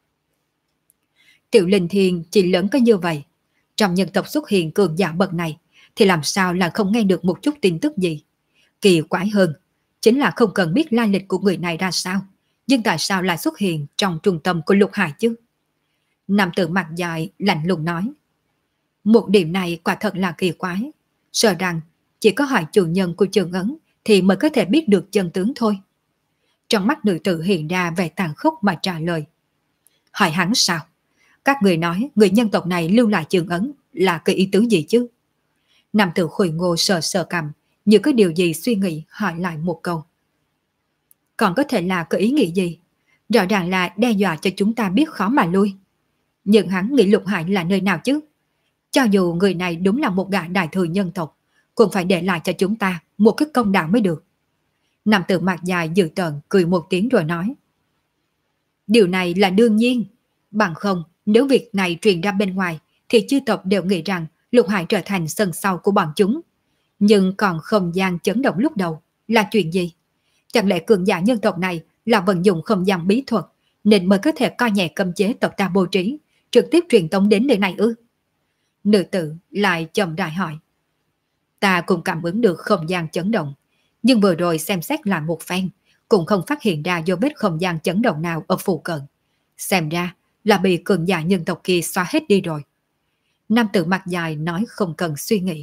Tiểu Linh Thiên chỉ lớn có như vậy. Trong nhân tộc xuất hiện cường giả bậc này thì làm sao là không nghe được một chút tin tức gì? Kỳ quái hơn chính là không cần biết lai lịch của người này ra sao, nhưng tại sao lại xuất hiện trong trung tâm của Lục Hải chứ? Nam tử mặt dài lạnh lùng nói. Một điểm này quả thật là kỳ quái, sợ rằng chỉ có hỏi chủ nhân của trường ấn thì mới có thể biết được chân tướng thôi. Trong mắt nữ tử hiện ra vẻ tàn khốc mà trả lời. Hỏi hắn sao? Các người nói người nhân tộc này lưu lại trường ấn là cái ý tứ gì chứ? Nam tử khôi ngô sờ sờ cằm, như có điều gì suy nghĩ hỏi lại một câu. Còn có thể là cái ý nghĩ gì? Rõ ràng là đe dọa cho chúng ta biết khó mà lui. Nhưng hắn nghĩ Lục Hải là nơi nào chứ? Cho dù người này đúng là một gã đại thừa nhân tộc, cũng phải để lại cho chúng ta một cái công đạo mới được. Nam tử mặt dài dữ tợn cười một tiếng rồi nói. Điều này là đương nhiên. Bằng không, nếu việc này truyền ra bên ngoài, thì chư tộc đều nghĩ rằng Lục Hải trở thành sân sau của bọn chúng. Nhưng còn không gian chấn động lúc đầu là chuyện gì? Chẳng lẽ cường giả nhân tộc này là vận dụng không gian bí thuật, nên mới có thể coi nhẹ cấm chế tộc ta bố trí, trực tiếp truyền tống đến nơi này ư? Nữ tử lại chậm rãi hỏi. Ta cũng cảm ứng được không gian chấn động, nhưng vừa rồi xem xét lại một phen, cũng không phát hiện ra dấu vết không gian chấn động nào ở phụ cận. Xem ra là bị cường giả nhân tộc kia xóa hết đi rồi. Nam tử mặt dài nói không cần suy nghĩ.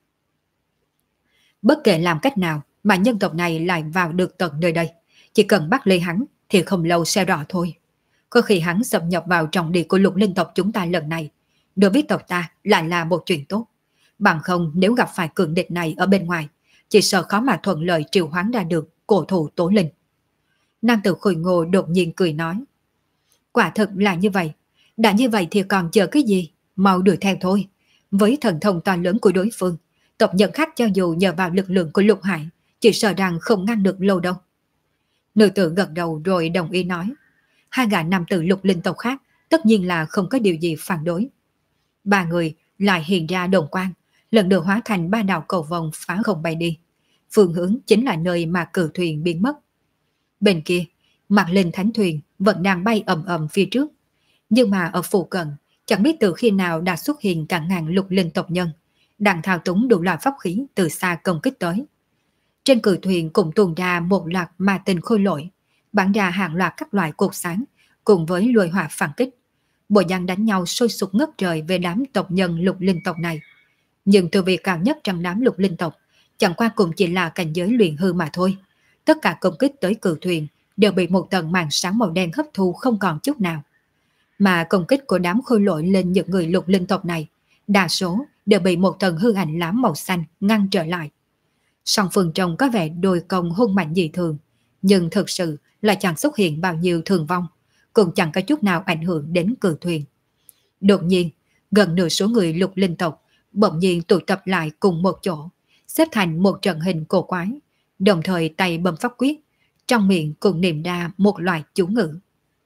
Bất kể làm cách nào mà nhân tộc này lại vào được tận nơi đây, chỉ cần bắt lấy hắn thì không lâu sẽ rõ thôi. Có khi hắn xâm nhập vào trọng địa của Lục linh tộc chúng ta lần này, đối với tộc ta lại là một chuyện tốt. Bằng không nếu gặp phải cường địch này ở bên ngoài, chỉ sợ khó mà thuận lợi triệu hoán ra được cổ thụ Tố Linh. Nam tử khôi ngô đột nhiên cười nói. Quả thật là như vậy. Đã như vậy thì còn chờ cái gì? Mau đuổi theo thôi. Với thần thông to lớn của đối phương, tộc nhân khác cho dù nhờ vào lực lượng của Lục Hải, chỉ sợ rằng không ngăn được lâu đâu. Nữ tử gật đầu rồi đồng ý nói. Hai gã nam tử Lục linh tộc khác tất nhiên là không có điều gì phản đối. Ba người lại hiện ra đồng quang, lần lượt hóa thành ba đạo cầu vồng phá không bay đi. Phương hướng chính là nơi mà cử thuyền biến mất. Bên kia, Mạc Linh Thánh Thuyền vẫn đang bay ầm ầm phía trước. Nhưng mà ở phụ cận, chẳng biết từ khi nào đã xuất hiện cả ngàn Lục linh tộc nhân, đang thao túng đủ loại pháp khí từ xa công kích tới. Trên cử thuyền cũng tuôn ra một loạt ma tinh khôi lỗi, bắn ra hàng loạt các loại cột sáng, cùng với lôi hỏa phản kích. Bộ dáng đánh nhau sôi sục ngất trời về đám tộc nhân Lục linh tộc này. Nhưng tu vi cao nhất trong đám Lục linh tộc chẳng qua cũng chỉ là cảnh giới luyện hư mà thôi. Tất cả công kích tới cử thuyền đều bị một tầng màn sáng màu đen hấp thu không còn chút nào. Mà công kích của đám khôi lỗi lên những người Lục linh tộc này, đa số đều bị một tầng hư ảnh lám màu xanh ngăn trở lại. Song phương trông có vẻ đôi công hung mạnh dị thường, nhưng thực sự là chẳng xuất hiện bao nhiêu thương vong, cũng chẳng có chút nào ảnh hưởng đến cử thuyền. Đột nhiên, gần nửa số người Lục linh tộc bỗng nhiên tụ tập lại cùng một chỗ, xếp thành một trận hình cổ quái, đồng thời tay bấm pháp quyết, trong miệng cùng niệm ra một loại chú ngữ.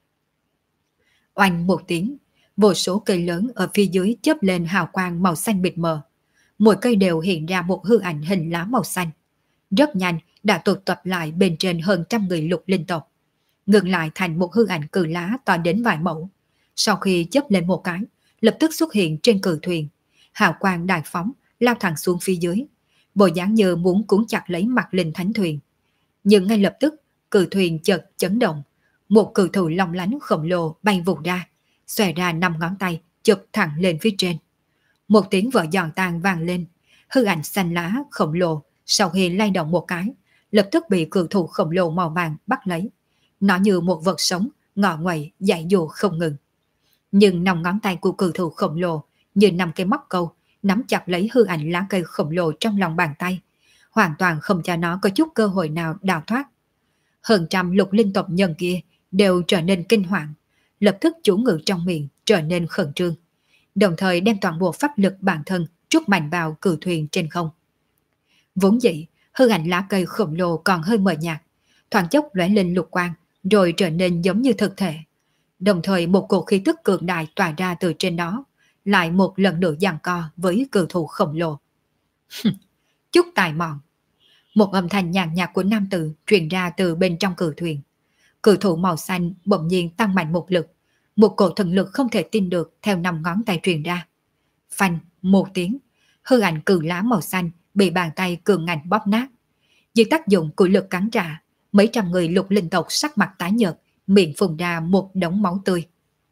Oanh một tiếng, vô số cây lớn ở phía dưới chớp lên hào quang màu xanh mịt mờ. Mỗi cây đều hiện ra một hư ảnh hình lá màu xanh. Rất nhanh đã tụ tập lại bên trên hơn trăm người Lục linh tộc, ngừng lại thành một hư ảnh cự lá to đến vài mẫu. Sau khi chớp lên một cái, lập tức xuất hiện trên cự thuyền, hào quang đại phóng lao thẳng xuống phía dưới, bộ dáng như muốn cuốn chặt lấy Mạc Linh Thánh Thuyền. Nhưng ngay lập tức cự thuyền chợt chấn động, một cự thù long lánh khổng lồ bay vụt ra, xòe ra 5 ngón tay chụp thẳng lên phía trên. Một tiếng vỡ giòn tan vang lên, hư ảnh xanh lá khổng lồ sau khi lay động một cái, lập tức bị cự thủ khổng lồ màu vàng bắt lấy. Nó như một vật sống, ngọ nguậy, dãy dụ không ngừng. Nhưng nòng ngón tay của cự thủ khổng lồ như 5 cái móc câu, nắm chặt lấy hư ảnh lá cây khổng lồ trong lòng bàn tay, hoàn toàn không cho nó có chút cơ hội nào đào thoát. Hơn trăm lục linh tộc nhân kia đều trở nên kinh hoàng, lập tức chủ ngữ trong miệng trở nên khẩn trương, đồng thời đem toàn bộ pháp lực bản thân trút mạnh vào cự thuyền trên không. Vốn dĩ, hư ảnh lá cây khổng lồ còn hơi mờ nhạt, thoáng chốc lóe lên lục quang, rồi trở nên giống như thực thể. Đồng thời một cổ khí tức cường đại tỏa ra từ trên đó, lại một lần nữa giằng co với cự thủ khổng lồ. Chút tài mọn. Một âm thanh nhàn nhạt của nam tử truyền ra từ bên trong cự thuyền. Cự thủ màu xanh bỗng nhiên tăng mạnh một lực, một cổ thần lực không thể tin được theo 5 ngón tay truyền ra. Phanh một tiếng, hư ảnh cự lá màu xanh bị bàn tay cường ngạnh bóp nát. Dưới tác dụng của lực cắn trả, mấy trăm người lục linh tộc sắc mặt tái nhợt, miệng phun ra một đống máu tươi.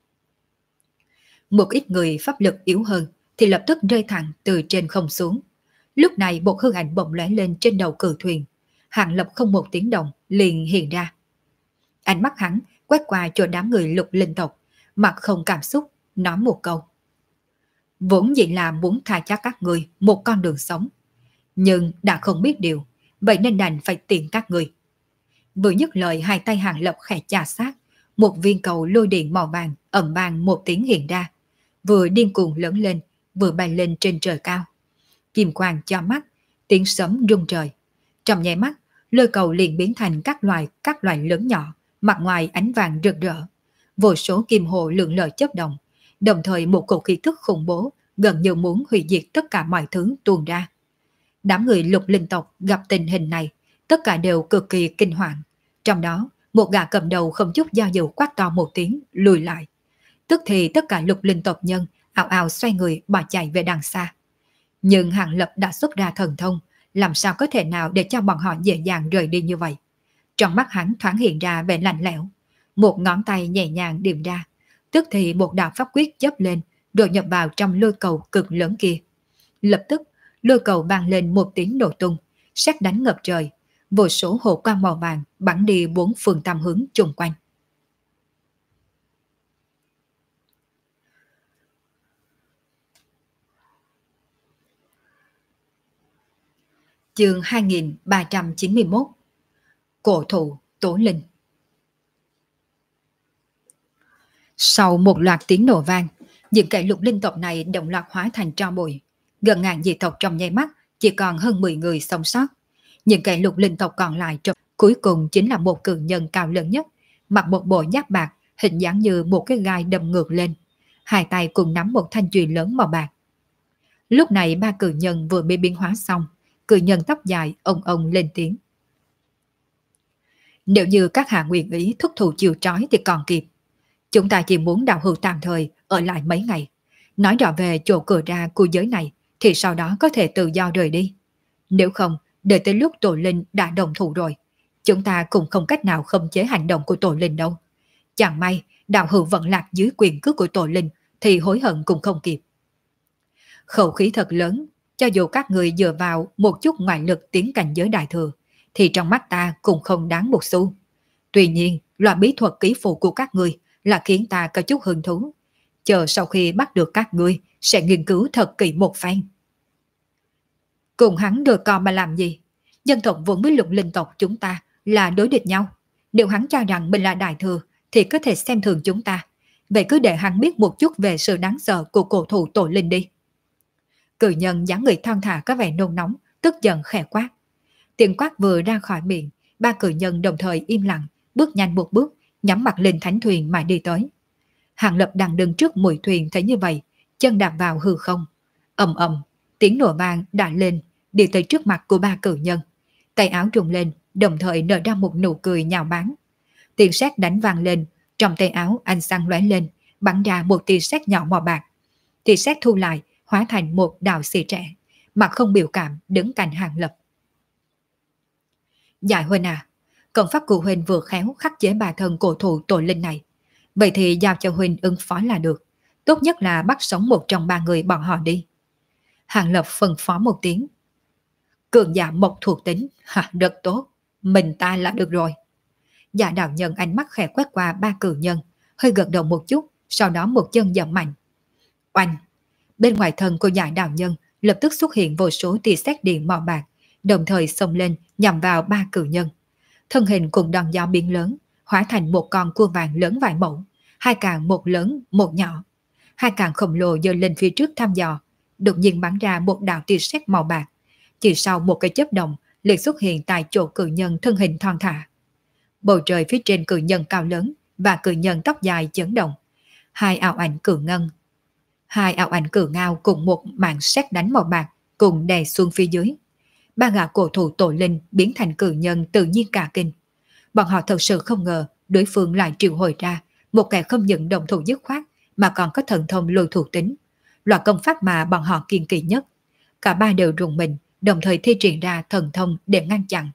Một ít người pháp lực yếu hơn thì lập tức rơi thẳng từ trên không xuống. Lúc này một hư ảnh bỗng lóe lên trên đầu cự thuyền, Hàng Lập không một tiếng động liền hiện ra. Ánh mắt hắn quét qua chỗ đám người lục linh tộc, mặt không cảm xúc, nói một câu: vốn dĩ là muốn tha cho các người một con đường sống, nhưng đã không biết điều, vậy nên đành phải tiện các người. Vừa dứt lời, hai tay Hàng Lập khẽ chà sát, một viên cầu lôi điện màu vàng ầm vang một tiếng hiện ra, vừa điên cuồng lớn lên, vừa bay lên trên trời cao. Kim quang cho mắt, tiếng sấm rung trời. Trong nháy mắt, lôi cầu liền biến thành các loại lớn nhỏ, mặt ngoài ánh vàng rực rỡ. Vô số kim hồ lượn lờ chớp động, đồng thời một cổ khí tức khủng bố gần như muốn hủy diệt tất cả mọi thứ tuôn ra. Đám người lục linh tộc gặp tình hình này, tất cả đều cực kỳ kinh hoàng. Trong đó, một gã cầm đầu không chút do dự quát to một tiếng, lùi lại. Tức thì tất cả lục linh tộc nhân ào ào xoay người bỏ chạy về đằng xa. Nhưng Hàng Lập đã xuất ra thần thông, làm sao có thể nào để cho bọn họ dễ dàng rời đi như vậy. Trong mắt hắn thoáng hiện ra vẻ lạnh lẽo, một ngón tay nhẹ nhàng điểm ra, tức thì một đạo pháp quyết chớp lên, rồi nhập vào trong lôi cầu cực lớn kia. Lập tức, lôi cầu vang lên một tiếng nổ tung, sét đánh ngập trời, vô số hồ quang màu vàng bắn đi 4 phương tám hướng chung quanh. Chương 2391. Cổ thụ Tố Linh. Sau một loạt tiếng nổ vang, những kẻ lục linh tộc này đồng loạt hóa thành tro bụi. Gần ngàn dị tộc trong nháy mắt chỉ còn hơn 10 người sống sót. Những kẻ lục linh tộc còn lại cuối cùng chính là một cự nhân cao lớn nhất, mặc một bộ giáp bạc, hình dáng như một cái gai đâm ngược lên. Hai tay cùng nắm một thanh chùy lớn màu bạc. Lúc này ba cự nhân vừa mới biến hóa xong, cự nhân tóc dài ông lên tiếng: nếu như các hạ nguyện ý thúc thủ chịu trói thì còn kịp. Chúng ta chỉ muốn đào hữu tạm thời ở lại mấy ngày, nói rõ về chỗ cửa ra của giới này, thì sau đó có thể tự do rời đi. Nếu không, đợi tới lúc tổ linh đã đồng thủ rồi, chúng ta cũng không cách nào khống chế hành động của tổ linh đâu. Chẳng may đạo hữu vẫn lạc dưới quyền cước của tổ linh thì hối hận cũng không kịp. Khẩu khí thật lớn, cho dù các người dựa vào một chút ngoại lực tiến cảnh giới đại thừa, thì trong mắt ta cũng không đáng một xu. Tuy nhiên, loại bí thuật ký phụ của các người là khiến ta có chút hứng thú. Chờ sau khi bắt được các ngươi sẽ nghiên cứu thật kỹ một phen. Cùng hắn đôi con mà làm gì? Dân tộc vốn với lục linh tộc chúng ta là đối địch nhau. Nếu hắn cho rằng mình là đại thừa thì có thể xem thường chúng ta. Vậy cứ để hắn biết một chút về sự đáng sợ của cổ thụ tổ linh đi. Cự nhân dáng người thon thả có vẻ nôn nóng, tức giận khẽ quát. Tiếng quát vừa ra khỏi miệng, ba cự nhân đồng thời im lặng, bước nhanh một bước, nhắm mặt lên thánh thuyền mà đi tới. Hàng Lập đang đứng trước mũi thuyền thấy như vậy, chân đạp vào hư không. Ầm ầm, tiếng nổ vang đã lên, đi tới trước mặt của ba cự nhân. Tay áo rung lên, đồng thời nở ra một nụ cười nhạo báng. Tiếng sét đánh vang lên, trong tay áo ánh sáng lóe lên, bắn ra một tia sét nhỏ màu bạc. Tia sét thu lại, hóa thành một đạo sĩ trẻ, mặt không biểu cảm đứng cạnh Hàng Lập. Dạ huynh à, công pháp của huynh vừa khéo khắc chế bà thân cổ thụ tổ linh này. Vậy thì giao cho huynh ứng phó là được. Tốt nhất là bắt sống một trong ba người bọn họ đi. Hàng Lập phân phó một tiếng. Cường giả một thuộc tính, rất tốt, mình ta là được rồi. Dạ đạo nhân ánh mắt khẽ quét qua ba cử nhân, hơi gật đầu một chút, sau đó một chân giẫm mạnh. Oanh! Bên ngoài thân của dạ đạo nhân lập tức xuất hiện vô số tia sét điện màu bạc, đồng thời xông lên nhằm vào ba cử nhân. Thân hình cùng đòn gió biến lớn, hóa thành một con cua vàng lớn vài mẫu, hai càng một lớn một nhỏ. Hai càng khổng lồ giơ lên phía trước thăm dò, đột nhiên bắn ra một đạo tia sét màu bạc. Chỉ sau một cái chớp động, liền xuất hiện tại chỗ cử nhân thân hình thon thả. Bầu trời phía trên cử nhân cao lớn và cử nhân tóc dài chấn động. Hai ảo ảnh cử ngân, hai ảo ảnh cử ngao cùng một màn sét đánh màu bạc cùng đè xuống phía dưới. Ba gã cổ thụ tổ linh biến thành cử nhân tự nhiên cả kinh. Bọn họ thật sự không ngờ đối phương lại triệu hồi ra một kẻ không những động thủ dứt khoát mà còn có thần thông lôi thuộc tính, loại công pháp mà bọn họ kiên kỵ nhất. Cả ba đều rùng mình, đồng thời thi triển ra thần thông để ngăn chặn.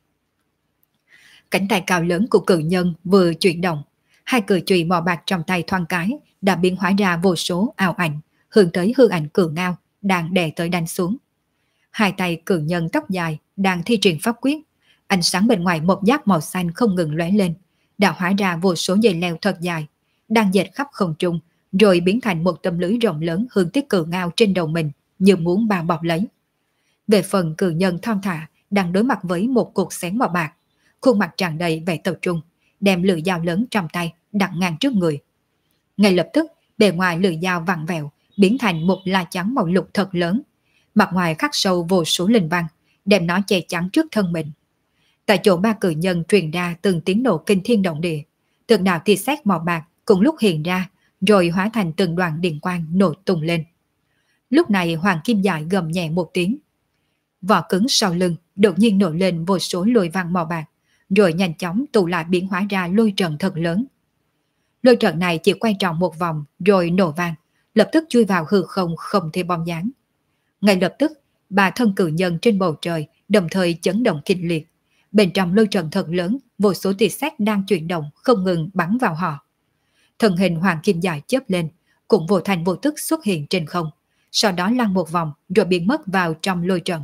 Cánh tay cao lớn của cự nhân vừa chuyển động, hai cự chùy màu bạc trong tay thoáng cái đã biến hóa ra vô số ảo ảnh, hướng tới hư ảnh cự ngao đang đè tới đánh xuống. Hai tay cự nhân tóc dài đang thi triển pháp quyết, ánh sáng bên ngoài một giác màu xanh không ngừng lóe lên, đã hóa ra vô số dây leo thật dài, đang dệt khắp không trung, rồi biến thành một tấm lưới rộng lớn hướng tới cự ngao trên đầu mình, như muốn bao bọc lấy. Về phần cự nhân thon thả đang đối mặt với một cột xén màu bạc, khuôn mặt tràn đầy vẻ tập trung, đem lưỡi dao lớn trong tay đặt ngang trước người. Ngay lập tức, bề ngoài lưỡi dao vặn vẹo, biến thành một la chắn màu lục thật lớn. Mặt ngoài khắc sâu vô số linh văn, đem nó che chắn trước thân mình. Tại chỗ ba cử nhân truyền ra từng tiếng nổ kinh thiên động địa, từng đạo tia sét màu bạc cùng lúc hiện ra, rồi hóa thành từng đoàn điện quang nổ tung lên. Lúc này Hoàng Kim Dài gầm nhẹ một tiếng. Vỏ cứng sau lưng đột nhiên nổi lên vô số lôi văn màu bạc, rồi nhanh chóng tụ lại biến hóa ra lôi trận thật lớn. Lôi trận này chỉ quay tròn một vòng rồi nổ vang, lập tức chui vào hư không không thể bom dáng. Ngay lập tức, ba thân cử nhân trên bầu trời đồng thời chấn động kịch liệt. Bên trong lôi trận thật lớn, vô số tia sét đang chuyển động không ngừng bắn vào họ. Thân hình Hoàng Kim Dài chớp lên, cũng vô thành vô tức xuất hiện trên không, sau đó lăn một vòng rồi biến mất vào trong lôi trận.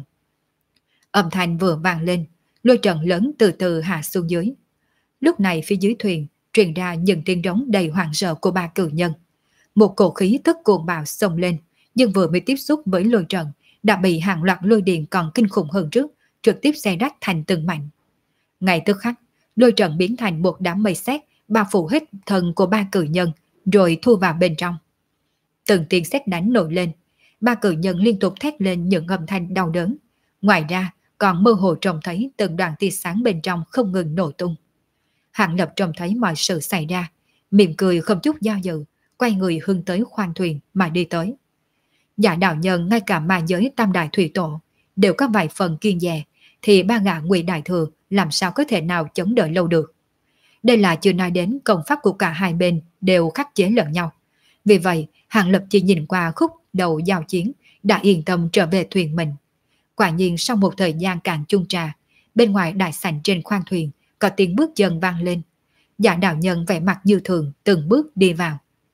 Âm thanh vừa vang lên, lôi trận lớn từ từ hạ xuống dưới. Lúc này phía dưới thuyền truyền ra những tiếng rống đầy hoảng sợ của ba cử nhân. Một cổ khí tức cuồng bạo xông lên, nhưng vừa mới tiếp xúc với lôi trận đã bị hàng loạt lôi điện còn kinh khủng hơn trước, trực tiếp xé rách thành từng mảnh. Ngay tức khắc, lôi trận biến thành một đám mây sét bao phủ hết thân của ba cử nhân, rồi thu vào bên trong. Từng tiếng sét đánh nổi lên, ba cử nhân liên tục thét lên những âm thanh đau đớn. Ngoài ra, còn mơ hồ trông thấy từng đoàn tia sáng bên trong không ngừng nổ tung. Hạng Lập trông thấy mọi sự xảy ra, mỉm cười không chút do dự, quay người hướng tới khoang thuyền mà đi tới. Dạ đạo nhân ngay cả ma giới tam đại thủy tổ đều có vài phần kiên dè, thì ba gã Ngụy đại thừa làm sao có thể nào chống đỡ lâu được. Đây là chưa nói đến công pháp của cả hai bên đều khắc chế lẫn nhau. Vì vậy, Hạng Lập chỉ nhìn qua khúc đầu giao chiến đã yên tâm trở về thuyền mình. Quả nhiên sau một thời gian càng chung trà, bên ngoài đại sảnh trên khoang thuyền có tiếng bước chân vang lên. Dạ đạo nhân vẻ mặt như thường từng bước đi vào.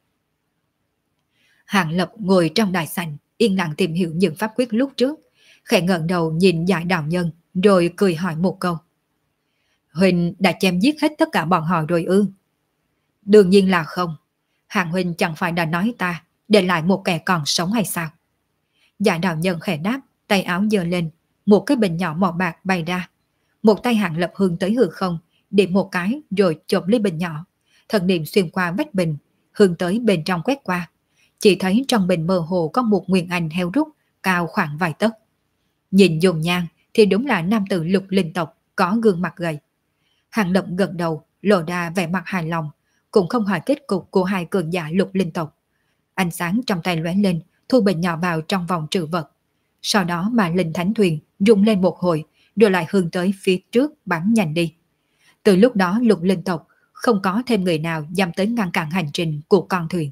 Hạng Lập ngồi trong đại sảnh, yên lặng tìm hiểu những pháp quyết lúc trước, khẽ ngẩng đầu nhìn dạ đạo nhân, rồi cười hỏi một câu. Huỳnh đã chém giết hết tất cả bọn họ rồi ư? Đương nhiên là không. Hạng Huỳnh chẳng phải đã nói ta để lại một kẻ còn sống hay sao? Dạ đạo nhân khẽ đáp, tay áo giơ lên, một cái bình nhỏ màu bạc bay ra. Một tay Hạng Lập hướng tới hư không, điểm một cái rồi chộp lấy bình nhỏ. Thần niệm xuyên qua vách bình, hướng tới bên trong quét qua. Chỉ thấy trong bình mơ hồ có một nguyên anh heo rút, cao khoảng vài tấc. Nhìn dùng nhan thì đúng là nam tử Lục linh tộc, có gương mặt gầy. Hạng Lập gật đầu, lộ ra vẻ mặt hài lòng, cũng không hỏi kết cục của hai cường giả Lục linh tộc. Ánh sáng trong tay lóe lên, thu bình nhỏ vào trong vòng trữ vật. Sau đó mà linh thánh thuyền rung lên một hồi, rồi lại hướng tới phía trước bắn nhanh đi. Từ lúc đó Lục linh tộc không có thêm người nào dám tới ngăn cản hành trình của con thuyền.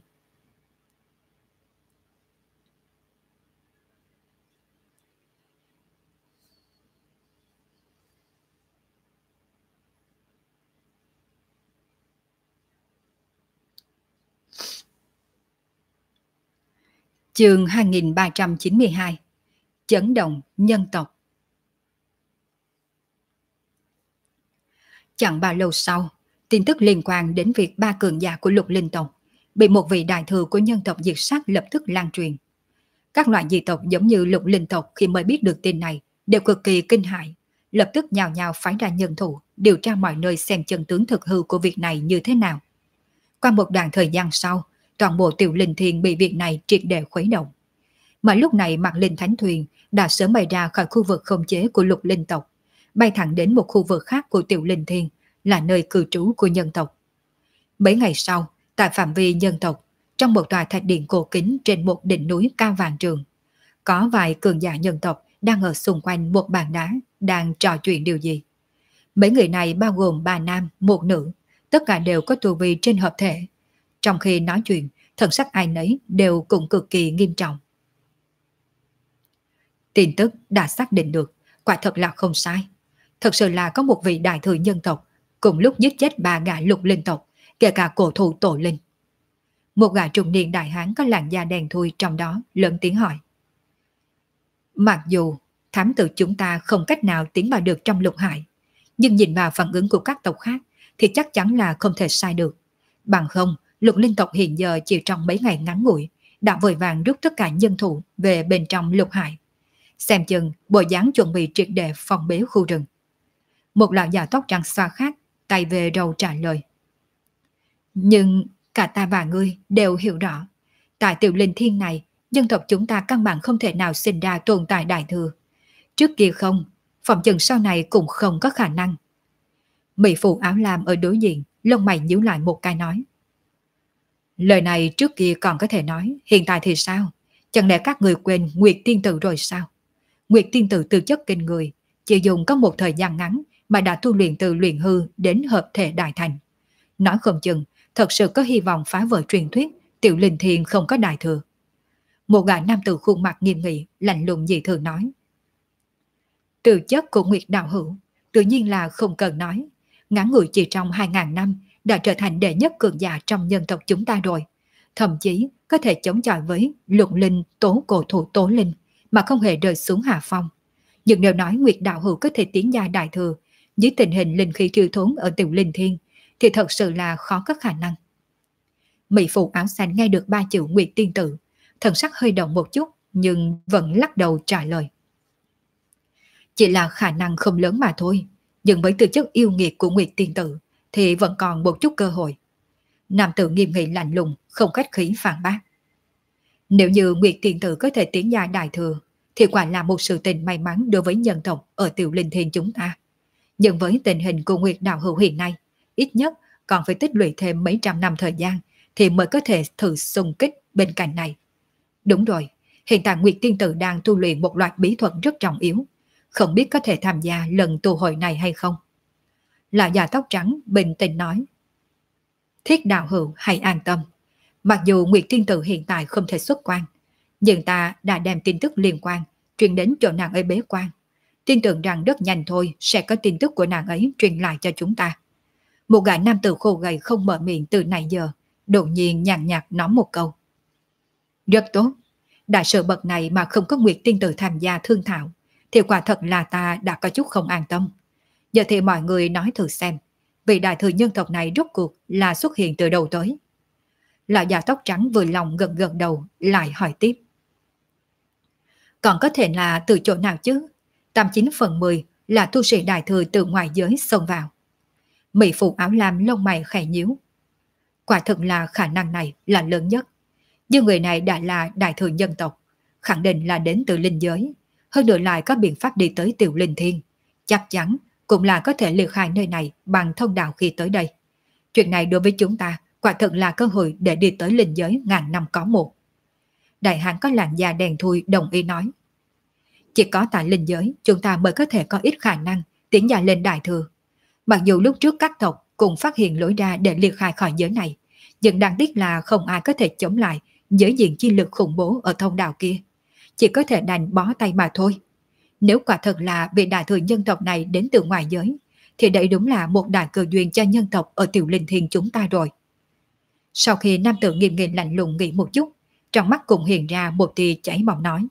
Chương 2392. Chấn động nhân tộc. Chẳng bao lâu sau, tin tức liên quan đến việc ba cường giả của Lục Linh tộc bị một vị đại thừa của nhân tộc diệt sát lập tức lan truyền. Các loại dị tộc giống như Lục Linh tộc khi mới biết được tin này đều cực kỳ kinh hãi, lập tức nhào nhào phái ra nhân thủ điều tra mọi nơi xem chân tướng thực hư của việc này như thế nào. Qua một đoạn thời gian sau, toàn bộ Tiểu Linh Thiên bị việc này triệt để khuấy động. Mà lúc này Mạc Linh Thánh Thuyền đã sớm bay ra khỏi khu vực không chế của Lục Linh tộc, bay thẳng đến một khu vực khác của Tiểu Linh Thiên, là nơi cư trú của nhân tộc. Mấy ngày sau, tại phạm vi nhân tộc, trong một tòa thạch điện cổ kính trên một đỉnh núi cao vạn trường, có vài cường giả nhân tộc đang ở xung quanh một bàn đá, đang trò chuyện điều gì. Mấy người này bao gồm 3 nam, 1 nữ, tất cả đều có tu vi trên hợp thể. Trong khi nói chuyện, thần sắc ai nấy đều cũng cực kỳ nghiêm trọng. Tin tức đã xác định được, quả thật là không sai. Thật sự là có một vị đại thừa nhân tộc cùng lúc giết chết 3 gã Lục Linh tộc, kể cả cổ thụ Tổ Linh. Một gã trung niên đại hán có làn da đen thui trong đó lớn tiếng hỏi. Mặc dù thám tử chúng ta không cách nào tiến vào được trong lục hải, nhưng nhìn vào phản ứng của các tộc khác thì chắc chắn là không thể sai được. Bằng không, Lục Linh tộc hiện giờ chỉ trong mấy ngày ngắn ngủi đã vội vàng rút tất cả nhân thủ về bên trong lục hải. Xem chừng bộ dáng chuẩn bị triệt để phòng bế khu rừng. Một lão già tóc trắng xoa khác tay về đầu trả lời. Nhưng cả ta và ngươi đều hiểu rõ, tại Tiểu Linh Thiên này, dân tộc chúng ta căn bản không thể nào sinh ra tồn tại đại thừa. Trước kia không, phòng chừng sau này cũng không có khả năng. Mỹ phụ áo lam ở đối diện, lông mày nhíu lại một cái nói. Lời này trước kia còn có thể nói, hiện tại thì sao? Chẳng lẽ các người quên Nguyệt Tiên Tử rồi sao? Nguyệt Tiên Tử tư chất kinh người, chỉ dùng có một thời gian ngắn mà đã tu luyện từ luyện hư đến hợp thể đại thành. Nói không chừng, thật sự có hy vọng phá vỡ truyền thuyết Tiểu Linh Thiên không có đại thừa. Một gã nam tử khuôn mặt nghiêm nghị, lạnh lùng dị thường nói. Tư chất của Nguyệt đạo hữu, tự nhiên là không cần nói. Ngắn ngủi chỉ trong 2.000 năm đã trở thành đệ nhất cường giả trong nhân tộc chúng ta rồi. Thậm chí có thể chống chọi với Lục Linh tố cổ thụ Tố Linh mà không hề rơi xuống hạ phong. Nhưng nếu nói Nguyệt đạo hữu có thể tiến gia đại thừa dưới tình hình linh khí thiếu thốn ở Tiểu Linh Thiên thì thật sự là khó có khả năng. Mỹ phụ áo xanh nghe được 3 chữ Nguyệt Tiên Tử, thần sắc hơi động một chút nhưng vẫn lắc đầu trả lời. Chỉ là khả năng không lớn mà thôi, nhưng với tư chất yêu nghiệt của Nguyệt Tiên Tử thì vẫn còn một chút cơ hội. Nam tử nghiêm nghị lạnh lùng, không khách khí phản bác. Nếu như Nguyệt Tiên Tử có thể tiến gia đại thừa thì quả là một sự tình may mắn đối với nhân tộc ở Tiểu Linh Thiên chúng ta. Nhưng với tình hình của Nguyệt đạo hữu hiện nay, ít nhất còn phải tích lũy thêm mấy trăm năm thời gian thì mới có thể thử xung kích bên cạnh này. Đúng rồi, hiện tại Nguyệt Tiên Tử đang tu luyện một loại bí thuật rất trọng yếu, không biết có thể tham gia lần tụ hội này hay không. Lão già tóc trắng bình tĩnh nói. Thiết đạo hữu hãy an tâm, mặc dù Nguyệt Tiên Tử hiện tại không thể xuất quan, nhưng ta đã đem tin tức liên quan truyền đến chỗ nàng ấy bế quan. Tin tưởng rằng rất nhanh thôi sẽ có tin tức của nàng ấy truyền lại cho chúng ta. Một gã nam tử khô gầy không mở miệng từ nãy giờ, đột nhiên nhàn nhạt nói một câu. Rất tốt, đại sự bậc này mà không có Nguyệt Tiên Tử tham gia thương thảo, thì quả thật là ta đã có chút không an tâm. Giờ thì mọi người nói thử xem, vị đại thừa nhân tộc này rốt cuộc là xuất hiện từ đầu tới. Lão già tóc trắng vừa lòng gật gật đầu, lại hỏi tiếp. Còn có thể là từ chỗ nào chứ? 89/10 là tu sĩ đại thừa từ ngoài giới xông vào. Mỹ phụ áo lam lông mày khẽ nhíu. Quả thực là khả năng này là lớn nhất. Nhưng người này đã là đại thừa nhân tộc, khẳng định là đến từ linh giới, hơn nữa lại có biện pháp đi tới Tiểu Linh Thiên. Chắc chắn cũng là có thể liệt khai nơi này bằng thông đạo khi tới đây. Chuyện này đối với chúng ta quả thực là cơ hội để đi tới linh giới ngàn năm có một. Đại hán có làn da đen thui đồng ý nói. Chỉ có tại linh giới chúng ta mới có thể có ít khả năng tiến gia lên đại thừa. Mặc dù lúc trước các tộc cùng phát hiện lối ra để liệt khai khỏi giới này, nhưng đáng tiếc là không ai có thể chống lại giới diện chi lực khủng bố ở thông đạo kia. Chỉ có thể đành bó tay mà thôi. Nếu quả thật là vị đại thừa nhân tộc này đến từ ngoài giới, thì đây đúng là một đại cơ duyên cho nhân tộc ở Tiểu Linh Thiên chúng ta rồi. Sau khi nam tử nghiêm nghị lạnh lùng nghĩ một chút, trong mắt cũng hiện ra một tia cháy bỏng nói.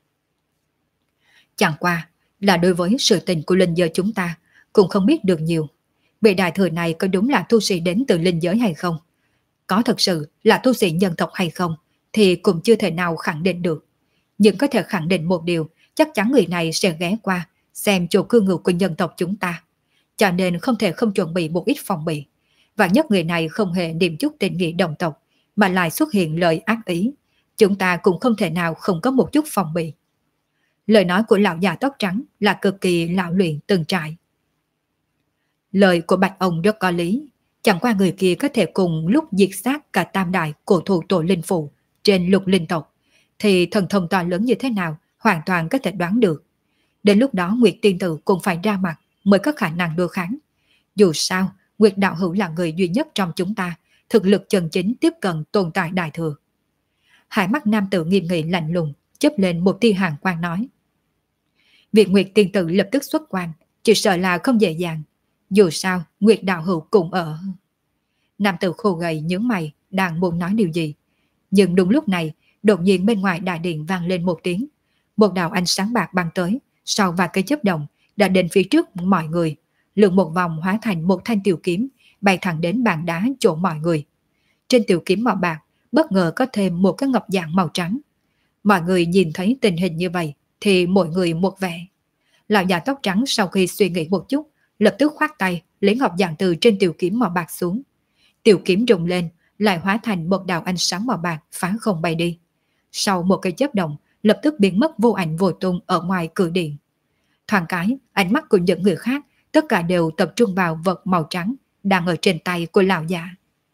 Chẳng qua là đối với sự tình của linh giới chúng ta cũng không biết được nhiều. Vị đại thừa này có đúng là tu sĩ đến từ linh giới hay không? Có thật sự là tu sĩ nhân tộc hay không thì cũng chưa thể nào khẳng định được. Nhưng có thể khẳng định một điều, chắc chắn người này sẽ ghé qua xem chỗ cư ngụ của nhân tộc chúng ta. Cho nên không thể không chuẩn bị một ít phòng bị. Và nhất người này không hề niệm chút tình nghĩa đồng tộc, mà lại xuất hiện lời ác ý. Chúng ta cũng không thể nào không có một chút phòng bị. Lời nói của lão già tóc trắng là cực kỳ lão luyện từng trải. Lời của Bạch ông rất có lý. Chẳng qua người kia có thể cùng lúc diệt sát cả tam đại cổ thụ tổ linh phụ trên lục linh tộc, thì thần thông to lớn như thế nào hoàn toàn có thể đoán được. Đến lúc đó Nguyệt Tiên Tử cũng phải ra mặt mới có khả năng đối kháng. Dù sao, Nguyệt Đạo Hữu là người duy nhất trong chúng ta thực lực chân chính tiếp cận tồn tại đại thừa. Hai mắt nam tử nghiêm nghị lạnh lùng, chớp lên một tia hàn quang nói. Việc Nguyệt Tiên Tử lập tức xuất quan, chỉ sợ là không dễ dàng. Dù sao, Nguyệt Đạo Hữu cũng ở. Nam tử khô gầy nhướng mày, đang muốn nói điều gì. Nhưng đúng lúc này, đột nhiên bên ngoài đại điện vang lên một tiếng. Một đạo ánh sáng bạc băng tới, sau vài cây chớp động, đã đến phía trước mọi người. Lượn một vòng hóa thành một thanh tiểu kiếm, bay thẳng đến bàn đá chỗ mọi người. Trên tiểu kiếm màu bạc, bất ngờ có thêm một cái ngọc dạng màu trắng. Mọi người nhìn thấy tình hình như vậy, thì mỗi người một vẻ. Lão già tóc trắng sau khi suy nghĩ một chút, lập tức khoát tay, lấy ngọc dạng từ trên tiểu kiếm màu bạc xuống. Tiểu kiếm rung lên, lại hóa thành một đạo ánh sáng màu bạc phá không bay đi. Sau một cái chớp động, lập tức biến mất vô ảnh vô tung ở ngoài cửa điện. Thoáng cái, ánh mắt của những người khác tất cả đều tập trung vào vật màu trắng đang ở trên tay của lão già.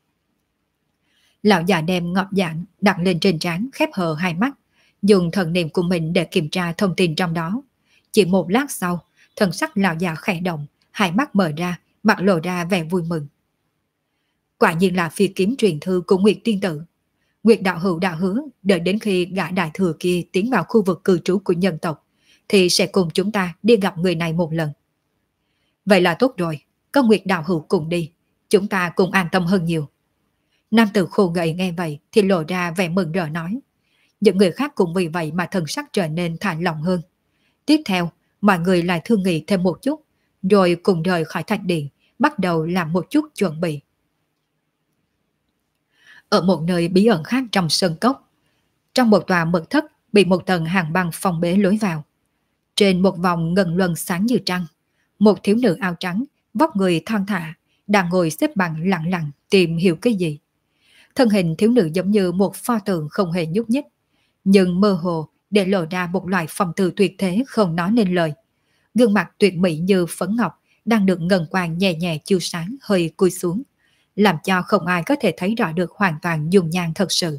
Lão già đem ngọc dạng đặt lên trên trán, khép hờ hai mắt, dùng thần niệm của mình để kiểm tra thông tin trong đó. Chỉ một lát sau, thần sắc lão già khẽ động, hai mắt mở ra, mặt lộ ra vẻ vui mừng. Quả nhiên là phi kiếm truyền thư của Nguyệt Tiên Tử. Nguyệt Đạo Hữu đã hứa đợi đến khi gã đại thừa kia tiến vào khu vực cư trú của nhân tộc thì sẽ cùng chúng ta đi gặp người này một lần. Vậy là tốt rồi, có Nguyệt Đạo Hữu cùng đi, chúng ta cùng an tâm hơn nhiều. Nam tử khô gầy nghe vậy thì lộ ra vẻ mừng rỡ nói. Những người khác cũng vì vậy mà thần sắc trở nên thản lòng hơn. Tiếp theo, mọi người lại thương nghị thêm một chút, rồi cùng rời khỏi thạch điện, bắt đầu làm một chút chuẩn bị. Ở một nơi bí ẩn khác trong sơn cốc, trong một tòa mật thất bị một tầng hàng băng phong bế lối vào. Trên một vòng ngân luân sáng như trăng, một thiếu nữ áo trắng, vóc người thon thả, đang ngồi xếp bằng lặng lặng tìm hiểu cái gì. Thân hình thiếu nữ giống như một pho tượng không hề nhúc nhích, nhưng mơ hồ để lộ ra một loại phong tư tuyệt thế không nói nên lời. Gương mặt tuyệt mỹ như phấn ngọc đang được ngân quang nhẹ nhẹ chiếu sáng hơi cúi xuống, làm cho không ai có thể thấy rõ được hoàn toàn dung nhan thật sự.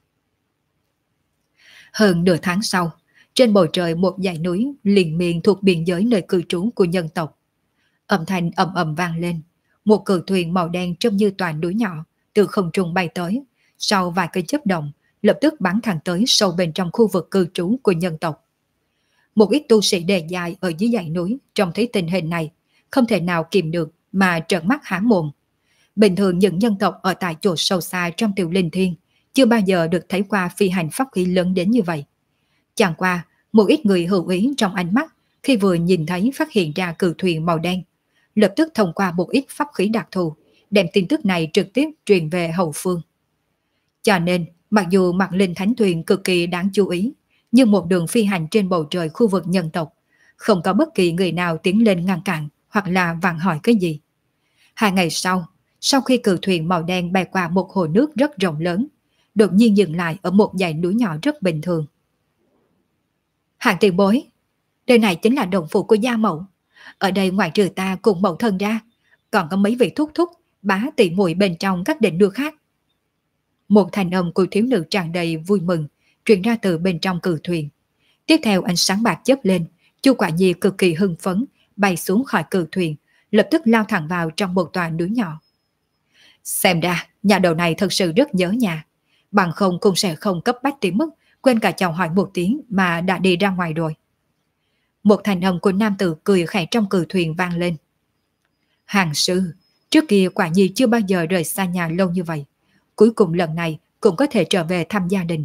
Hơn nửa tháng sau, trên bầu trời một dãy núi liền miền thuộc biên giới nơi cư trú của nhân tộc. Âm thanh ầm ầm vang lên, một cự thuyền màu đen trông như toàn núi nhỏ từ không trung bay tới, sau vài cái chớp động, lập tức bắn thẳng tới sâu bên trong khu vực cư trú của nhân tộc. Một ít tu sĩ đề dài ở dưới dãy núi trông thấy tình hình này, không thể nào kìm được mà trợn mắt há mồm. Bình thường những nhân tộc ở tại chỗ sâu xa trong tiểu linh thiên chưa bao giờ được thấy qua phi hành pháp khí lớn đến như vậy. Chẳng qua, một ít người hữu ý trong ánh mắt khi vừa nhìn thấy phát hiện ra cự thuyền màu đen, lập tức thông qua một ít pháp khí đặc thù, đem tin tức này trực tiếp truyền về hậu phương. Cho nên, mặc dù mặt linh thánh thuyền cực kỳ đáng chú ý, nhưng một đường phi hành trên bầu trời khu vực nhân tộc, không có bất kỳ người nào tiến lên ngăn cản hoặc là vặn hỏi cái gì. 2 ngày sau khi cự thuyền màu đen bay qua một hồ nước rất rộng lớn, đột nhiên dừng lại ở một dãy núi nhỏ rất bình thường. Hàng tiền bối, nơi này chính là động phủ của gia mẫu. Ở đây ngoài trừ ta cùng mẫu thân ra, còn có mấy vị thúc thúc, bá tỷ muội bên trong các định đưa khác. Một thanh âm của thiếu nữ tràn đầy vui mừng truyền ra từ bên trong cự thuyền. Tiếp theo ánh sáng bạc chớp lên, Chu Quả Nhi cực kỳ hưng phấn bay xuống khỏi cự thuyền, lập tức lao thẳng vào trong một tòa núi nhỏ. Xem ra nhà đầu này thật sự rất nhớ nhà, bằng không cũng sẽ không cấp bách tới mức quên cả chào hỏi một tiếng mà đã đi ra ngoài rồi. Một thanh âm của nam tử cười khẽ trong cự thuyền vang lên. Hàng sư, trước kia Quả Nhi chưa bao giờ rời xa nhà lâu như vậy, cuối cùng lần này cũng có thể trở về thăm gia đình,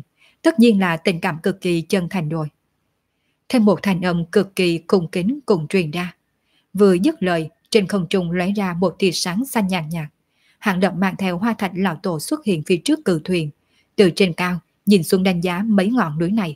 Tất nhiên là tình cảm cực kỳ chân thành rồi. Thêm một thanh âm cực kỳ cung kính cùng truyền ra. Vừa dứt lời, trên không trung lóe ra một tia sáng xanh nhàn nhạt. Hàng Lập mang theo Hoa Thạch lão tổ xuất hiện phía trước cự thuyền, từ trên cao nhìn xuống đánh giá mấy ngọn núi này.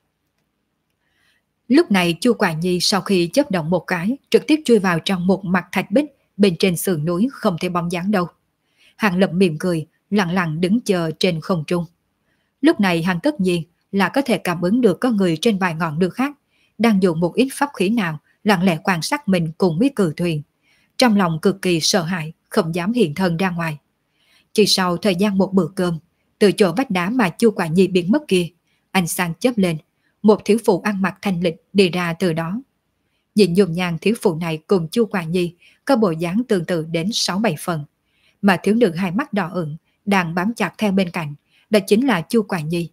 Lúc này Chu Quả Nhi sau khi chớp động một cái, trực tiếp chui vào trong một mặt thạch bích bên trên sườn núi không thấy bóng dáng đâu. Hàng Lập mỉm cười, lặng lặng đứng chờ trên không trung. Lúc này hắn tất nhiên là có thể cảm ứng được có người trên vài ngọn núi khác đang dùng một ít pháp khí nào lặng lẽ quan sát mình cùng với cự thuyền. Trong lòng cực kỳ sợ hãi, không dám hiện thân ra ngoài. Chỉ sau thời gian một bữa cơm, từ chỗ vách đá mà Chu Quả Nhi biến mất kia, ánh sáng chớp lên, một thiếu phụ ăn mặc thanh lịch đi ra từ đó. Nhìn dùng nhàn thiếu phụ này cùng Chu Quả Nhi có bộ dáng tương tự đến 6-7 phần, mà thiếu nữ hai mắt đỏ ửng đang bám chặt theo bên cạnh, đó chính là Chu Quả Nhi.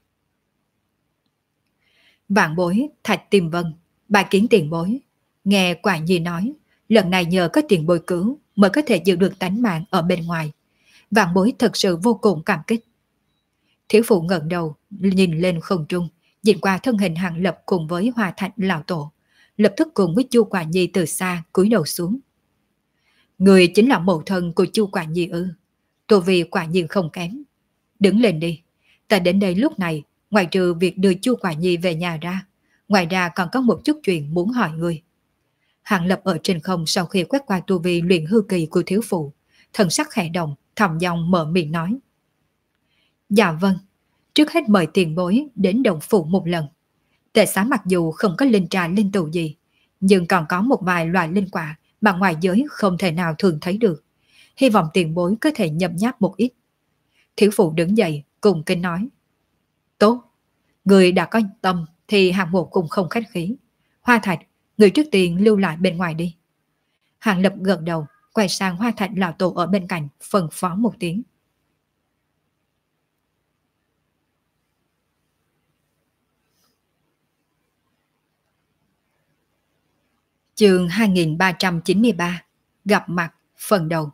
Vạn bối Thạch Tiềm Vân, bài kiến tiền bối. Nghe Quả Nhi nói, lần này nhờ có tiền bồi cứu mới có thể giữ được tánh mạng ở bên ngoài. Vạn bối thật sự vô cùng cảm kích. Thiếu phụ ngẩng đầu nhìn lên không trung, nhìn qua thân hình Hàng Lập cùng với Hoa Thạch lão tổ, lập tức cùng với Chu Quả Nhi từ xa cúi đầu xuống. Người chính là mẫu thân của Chu Quả Nhi ư? Tu vi quả nhiên không kém. Đứng lên đi, ta đến đây lúc này, ngoài trừ việc đưa Chu Quả Nhi về nhà ra, ngoài ra còn có một chút chuyện muốn hỏi người. Hàng Lập ở trên không sau khi quét qua tu vi luyện hư kỳ của thiếu phụ, thần sắc khẽ động, thầm dòng mở miệng nói. Dạ vâng, trước hết mời tiền bối đến động phủ một lần. Tệ xá mặc dù không có linh trà linh tụ gì, nhưng còn có một vài loại linh quả mà ngoài giới không thể nào thường thấy được. Hy vọng tiền bối có thể nhấm nháp một ít. Thiếu phụ đứng dậy cùng kính nói. Tốt, người đã có tâm thì hạng một cũng không khách khí. Hoa Thạch, người trước tiên lưu lại bên ngoài đi. Hàng Lập gật đầu, quay sang Hoa Thạch lão tổ ở bên cạnh, phân phó một tiếng. Chương 2393, gặp mặt, phần đầu.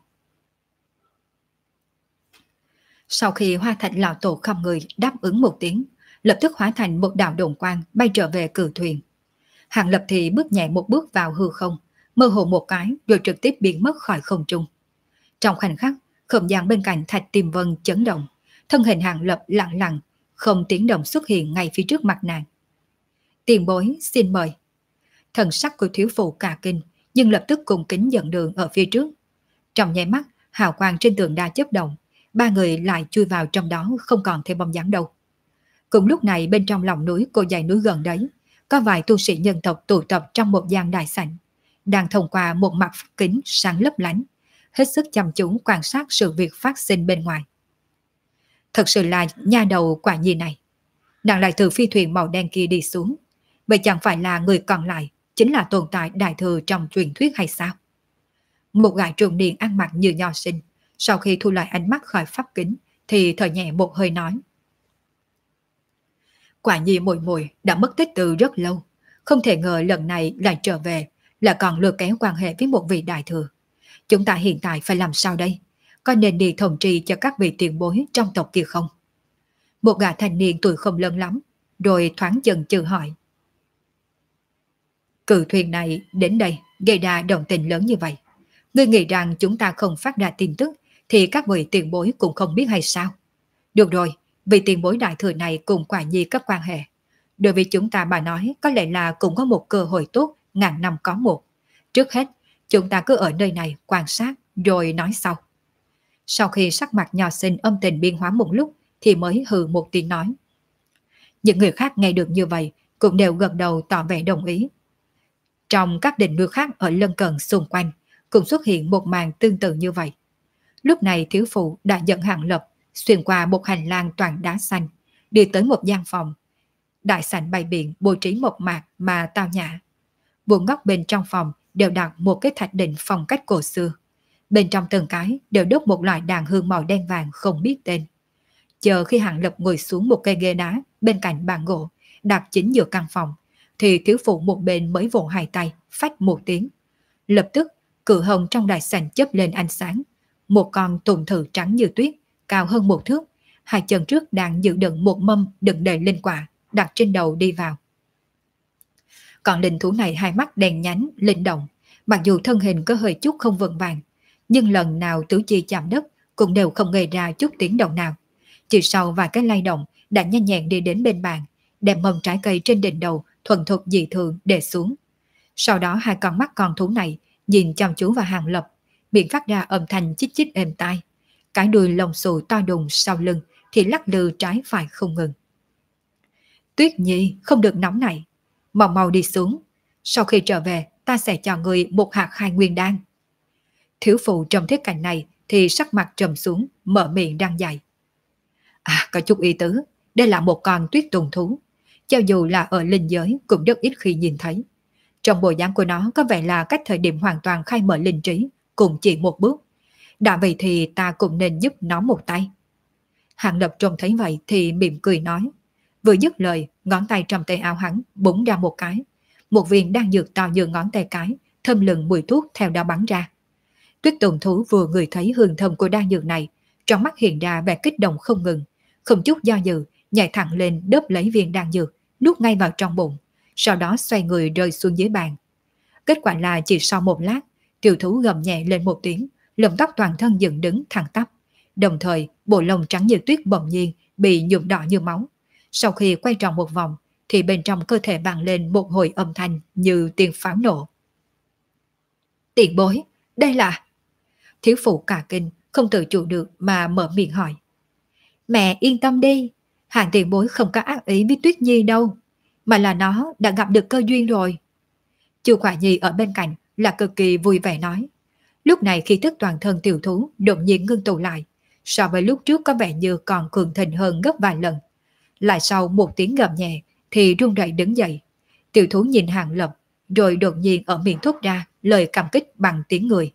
Sau khi Hoa Thạch lão tổ không người đáp ứng một tiếng, lập tức hóa thành một đạo đồn quang bay trở về cự thuyền. Hàng Lập thì bước nhẹ một bước vào hư không, mơ hồ một cái rồi trực tiếp biến mất khỏi không trung. Trong khoảnh khắc, không gian bên cạnh Thạch Tiềm Vân chấn động, thân hình Hàng Lập lặng lặng, không tiếng động xuất hiện ngay phía trước mặt nàng. Tiền bối xin mời. Thần sắc của thiếu phụ cả kinh, nhưng lập tức cùng kính dẫn đường ở phía trước. Trong nháy mắt, hào quang trên tường đa chớp động, ba người lại chui vào trong đó không còn thêm bóng dáng đâu. Cùng lúc này bên trong lòng núi cô dãy núi gần đấy, có vài tu sĩ nhân tộc tụ tập trong một gian đại sảnh, đang thông qua một mặt kính sáng lấp lánh, hết sức chăm chú quan sát sự việc phát sinh bên ngoài. Thật sự là nha đầu Quả Nhi này. Nàng lại từ phi thuyền màu đen kia đi xuống, vậy chẳng phải là người còn lại chính là tồn tại đại thừa trong truyền thuyết hay sao? Một gã trung niên ăn mặc như nho sinh, sau khi thu lại ánh mắt khỏi pháp kính thì thở nhẹ một hơi nói. Quả Nhi muội muội đã mất tích từ rất lâu, không thể ngờ lần này lại trở về, là còn lừa kéo quan hệ với một vị đại thừa. Chúng ta hiện tại phải làm sao đây? Có nên đi thông tri cho các vị tiền bối trong tộc kia không? Một gã thanh niên tuổi không lớn lắm, rồi thoáng chần chừ hỏi. Cự thuyền này đến đây gây ra động tình lớn như vậy. Ngươi nghĩ rằng chúng ta không phát ra tin tức thì các vị tiền bối cũng không biết hay sao? Được rồi, vị tiền bối đại thừa này cùng Quả Nhi có quan hệ. Đối với chúng ta bà nói có lẽ là cũng có một cơ hội tốt ngàn năm có một. Trước hết, chúng ta cứ ở nơi này quan sát rồi nói sau. Sau khi sắc mặt nho sinh âm tình biến hóa một lúc thì mới hừ một tiếng nói. Những người khác nghe được như vậy cũng đều gật đầu tỏ vẻ đồng ý. Trong các đỉnh núi khác ở lân cận xung quanh cũng xuất hiện một màn tương tự như vậy. Lúc này thiếu phụ đã dẫn Hàng Lập xuyên qua một hành lang toàn đá xanh, đi tới một gian phòng. Đại sảnh bày biện bố trí một mạc mà tao nhã. Bốn góc bên trong phòng đều đặt một cái thạch đỉnh phong cách cổ xưa. Bên trong từng cái đều đốt một loại đàn hương màu đen vàng không biết tên. Chờ khi Hàng Lập ngồi xuống một cây ghế đá bên cạnh bàn gỗ đặt chính giữa căn phòng, thì thiếu phụ một bên mới vỗ hai tay phách một tiếng. Lập tức cự hồng trong đại sảnh chớp lên ánh sáng. Một con tùng thử trắng như tuyết, cao hơn một thước, hai chân trước đang dự đựng một mâm đựng đầy linh quả, đặt trên đầu đi vào. Còn linh thú này hai mắt đèn nhánh, linh động, mặc dù thân hình có hơi chút không vững vàng, nhưng lần nào tứ chi chạm đất cũng đều không gây ra chút tiếng động nào. Chỉ sau vài cái lay động đã nhanh nhẹn đi đến bên bàn, đem mầm trái cây trên đỉnh đầu thuần thục dị thường để xuống. Sau đó hai con mắt con thú này nhìn chăm chú vào Hàng Lập, miệng phát ra âm thanh chích chích êm tai. Cái đuôi lông xù to đùng sau lưng thì lắc lư trái phải không ngừng. Tuyết Nhi không được nóng này, mau mau đi xuống. Sau khi trở về ta sẽ cho người một hạt khai nguyên đan. Thiếu phụ trong thế cảnh này thì sắc mặt trầm xuống, mở miệng đang dạy. À, có chút ý tứ, đây là một con tuyết tùng thú. Cho dù là ở linh giới cũng rất ít khi nhìn thấy. Trong bộ dáng của nó có vẻ là cách thời điểm hoàn toàn khai mở linh trí, cũng chỉ một bước. Đã vậy thì ta cũng nên giúp nó một tay. Hàng Lập trông thấy vậy thì mỉm cười nói. Vừa dứt lời, ngón tay trong tay áo hắn búng ra một cái. Một viên đang dược to như ngón tay cái, thơm lừng mùi thuốc theo đó bắn ra. Tuyết tùng thú vừa ngửi thấy hương thơm của đan dược này, trong mắt hiện ra vẻ kích động không ngừng, không chút do dự, nhảy thẳng lên đớp lấy viên đan dược, nuốt ngay vào trong bụng, sau đó xoay người rơi xuống dưới bàn. Kết quả là chỉ sau một lát, tiểu thú gầm nhẹ lên một tiếng, lông tóc toàn thân dựng đứng thẳng tắp, đồng thời bộ lông trắng như tuyết bỗng nhiên bị nhuộm đỏ như máu. Sau khi quay tròn một vòng, thì bên trong cơ thể vang lên một hồi âm thanh như tiếng pháo nổ. Tiền bối, đây là... Thiếu phụ cả kinh, không tự chủ được mà mở miệng hỏi. Mẹ yên tâm đi, Hàng tiền bối không có ác ý với Tuyết Nhi đâu, mà là nó đã gặp được cơ duyên rồi. Chu Quả Nhi ở bên cạnh là cực kỳ vui vẻ nói. Lúc này khí tức toàn thân tiểu thú đột nhiên ngưng tụ lại, so với lúc trước có vẻ như còn cường thịnh hơn gấp vài lần. Lại sau một tiếng gầm nhẹ thì run rẩy đứng dậy. Tiểu thú nhìn Hàng Lập, rồi đột nhiên ở miệng thốt ra lời cảm kích bằng tiếng người.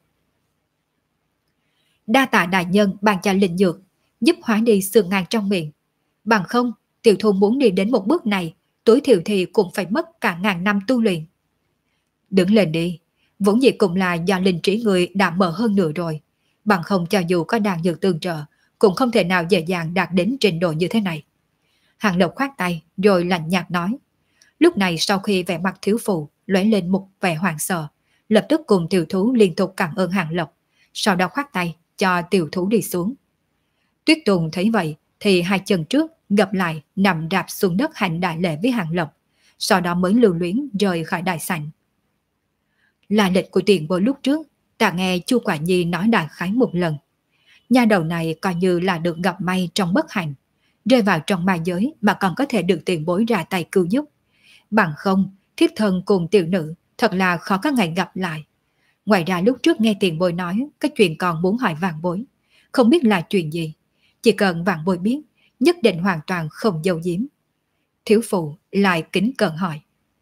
Đa tạ đại nhân ban cho linh dược, giúp hóa đi xương ngang trong miệng. Bằng không, tiểu thú muốn đi đến một bước này, tối thiểu thì cũng phải mất cả ngàn năm tu luyện. Đứng lên đi, vốn dĩ cũng là do linh trí người đã mở hơn nữa rồi. Bằng không cho dù có đan dược tương trợ, cũng không thể nào dễ dàng đạt đến trình độ như thế này. Hàng Lập khoát tay rồi lạnh nhạt nói. Lúc này sau khi vẻ mặt thiếu phụ lóe lên một vẻ hoảng sợ, lập tức cùng tiểu thú liên tục cảm ơn Hàng Lập, sau đó khoát tay cho tiểu thú đi xuống. Tuyết Tùng thấy vậy thì hai chân trước gập lại nằm đạp xuống đất hành đại lễ với Hàng Lập, sau đó mới lưu luyến rời khỏi đại sảnh. Là lịch của tiền bối lúc trước, ta nghe Chu Quả Nhi nói đại khái một lần. Nha đầu này coi như là được gặp may trong bất hạnh, rơi vào trong ma giới mà còn có thể được tiền bối ra tay cứu giúp. Bằng không, thiếp thân cùng tiểu nữ thật là khó có ngày gặp lại. Ngoài ra lúc trước nghe tiền bối nói cái chuyện còn muốn hỏi vạn bối, không biết là chuyện gì. Chỉ cần vạn bối biết, nhất định hoàn toàn không giấu giếm. Thiếu phụ lại kính cẩn hỏi.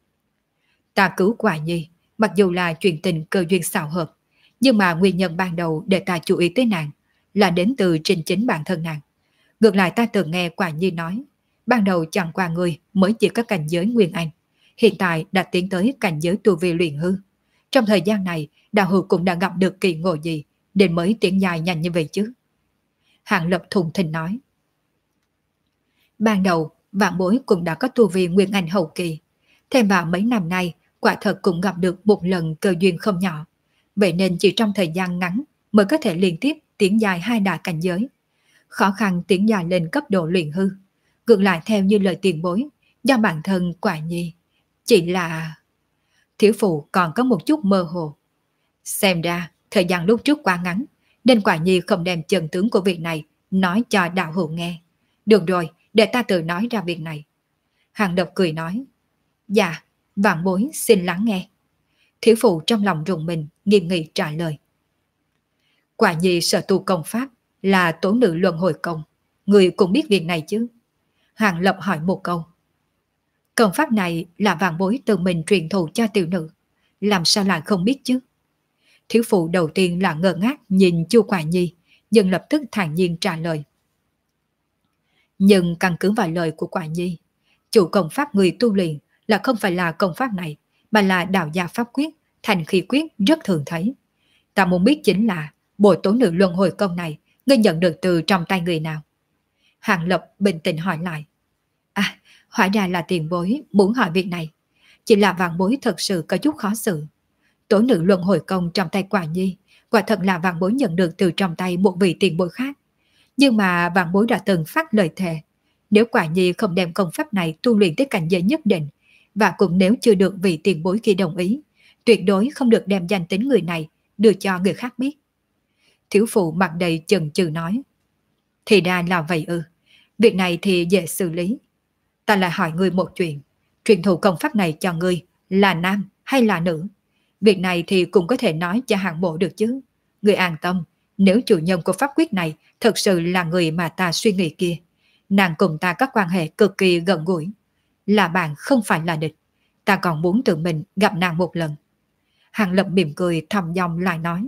Ta cứu Quả Nhi, mặc dù là chuyện tình cơ duyên xảo hợp, nhưng mà nguyên nhân ban đầu để ta chú ý tới nàng là đến từ trên chính bản thân nàng. Ngược lại ta từng nghe Quả Nhi nói, ban đầu chẳng qua người mới chỉ có cảnh giới Nguyên Anh, hiện tại đã tiến tới cảnh giới tu vi luyện hư. Trong thời gian này, đạo hữu cũng đã gặp được kỳ ngộ gì, nên mới tiến dài nhanh như vậy chứ. Hàng Lập thùng thình nói. Ban đầu, vạn bối cũng đã có tu vi Nguyên Anh hậu kỳ. Thêm vào mấy năm nay, quả thật cũng gặp được một lần cơ duyên không nhỏ. Vậy nên chỉ trong thời gian ngắn mới có thể liên tiếp tiến dài hai đại cảnh giới. Khó khăn tiến dài lên cấp độ luyện hư. Ngược lại theo như lời tiền bối, do bản thân Quả Nhi. Chỉ là... Thiếu phụ còn có một chút mơ hồ. Xem ra, thời gian lúc trước quá ngắn, nên Quả Nhi không đem chân tướng của việc này nói cho đạo hữu nghe. Được rồi, để ta tự nói ra việc này. Hàng Độc cười nói. Dạ, vạn bối xin lắng nghe. Thiếu phụ trong lòng rùng mình, nghiêm nghị trả lời. Quả Nhi sở tu công pháp là tố nữ luân hồi công. Người cũng biết việc này chứ? Hàng Lập hỏi một câu. Công pháp này là vạn bối tự mình truyền thụ cho tiểu nữ, làm sao lại không biết chứ? Thiếu phụ đầu tiên là ngơ ngác nhìn Chu Quả Nhi, nhưng lập tức thản nhiên trả lời. Nhưng căn cứ vào lời của Quả Nhi, chủ công pháp người tu luyện là không phải là công pháp này, mà là đạo gia pháp quyết, thành khí quyết rất thường thấy. Ta muốn biết chính là bộ tố nữ luân hồi công này ngươi nhận được từ trong tay người nào? Hàng Lập bình tĩnh hỏi lại. À, hóa ra là tiền bối muốn hỏi việc này. Chỉ là vạn bối thật sự có chút khó xử. Tổ nữ luân hồi công trong tay quả nhi, quả thật là vạn bối nhận được từ trong tay một vị tiền bối khác. Nhưng mà vạn bối đã từng phát lời thề, nếu quả nhi không đem công pháp này tu luyện tới cảnh giới nhất định, và cũng nếu chưa được vị tiền bối kia đồng ý, tuyệt đối không được đem danh tính người này đưa cho người khác biết. Thiếu phụ mặt đầy chần chừ nói. Thì ra là vậy ư, việc này thì dễ xử lý. Ta lại hỏi ngươi một chuyện, truyền thụ công pháp này cho ngươi là nam hay là nữ? Việc này thì cũng có thể nói cho hạng bộ được chứ. Ngươi an tâm, nếu chủ nhân của pháp quyết này thật sự là người mà ta suy nghĩ kia, nàng cùng ta có quan hệ cực kỳ gần gũi, là bạn không phải là địch. Ta còn muốn tự mình gặp nàng một lần. Hàng Lập mỉm cười thầm dòng lại nói.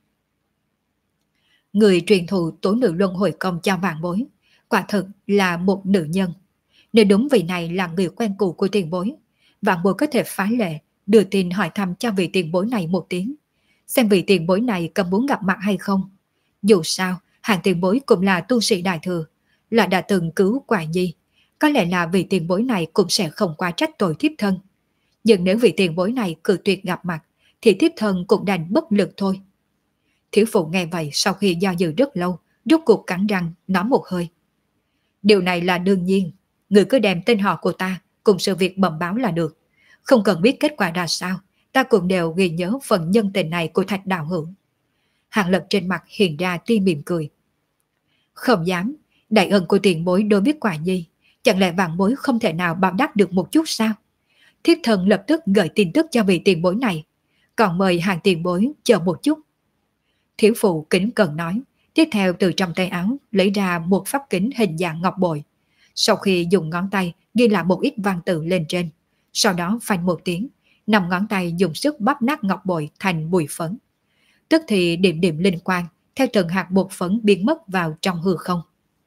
Người truyền thụ tố nữ luân hồi công cho vạn bối, quả thực là một nữ nhân. Nếu đúng vị này là người quen cũ của tiền bối, vạn bối có thể phái lệ đưa tin hỏi thăm cho vị tiền bối này một tiếng, xem vị tiền bối này có muốn gặp mặt hay không. Dù sao, hàng tiền bối cũng là tu sĩ đại thừa, là đã từng cứu quả nhi, có lẽ là vị tiền bối này cũng sẽ không quá trách tội thiếp thân. Nhưng nếu vị tiền bối này cự tuyệt gặp mặt, thì thiếp thân cũng đành bất lực thôi. Thiếu phụ nghe vậy sau khi do dự rất lâu, rốt cuộc cắn răng nói một hơi. Điều này là đương nhiên, người cứ đem tên họ của ta cùng sự việc bẩm báo là được. Không cần biết kết quả ra sao, ta cũng đều ghi nhớ phần nhân tình này của Thạch đạo hữu. Hàng Lập trên mặt hiện ra tia mỉm cười. Không dám, đại ân của tiền bối đối với quả nhi, chẳng lẽ vạn bối không thể nào báo đáp được một chút sao? Thiếp thần lập tức gửi tin tức cho vị tiền bối này, còn mời hàng tiền bối chờ một chút. Thiếu phụ kính cần nói, tiếp theo từ trong tay áo lấy ra một pháp kính hình dạng ngọc bội. Sau khi dùng ngón tay ghi lại một ít văn tự lên trên, sau đó phanh một tiếng, 5 ngón tay dùng sức bóp nát ngọc bội thành bụi phấn. Tức thì điểm điểm linh quang theo từng hạt bột phấn biến mất vào trong hư không.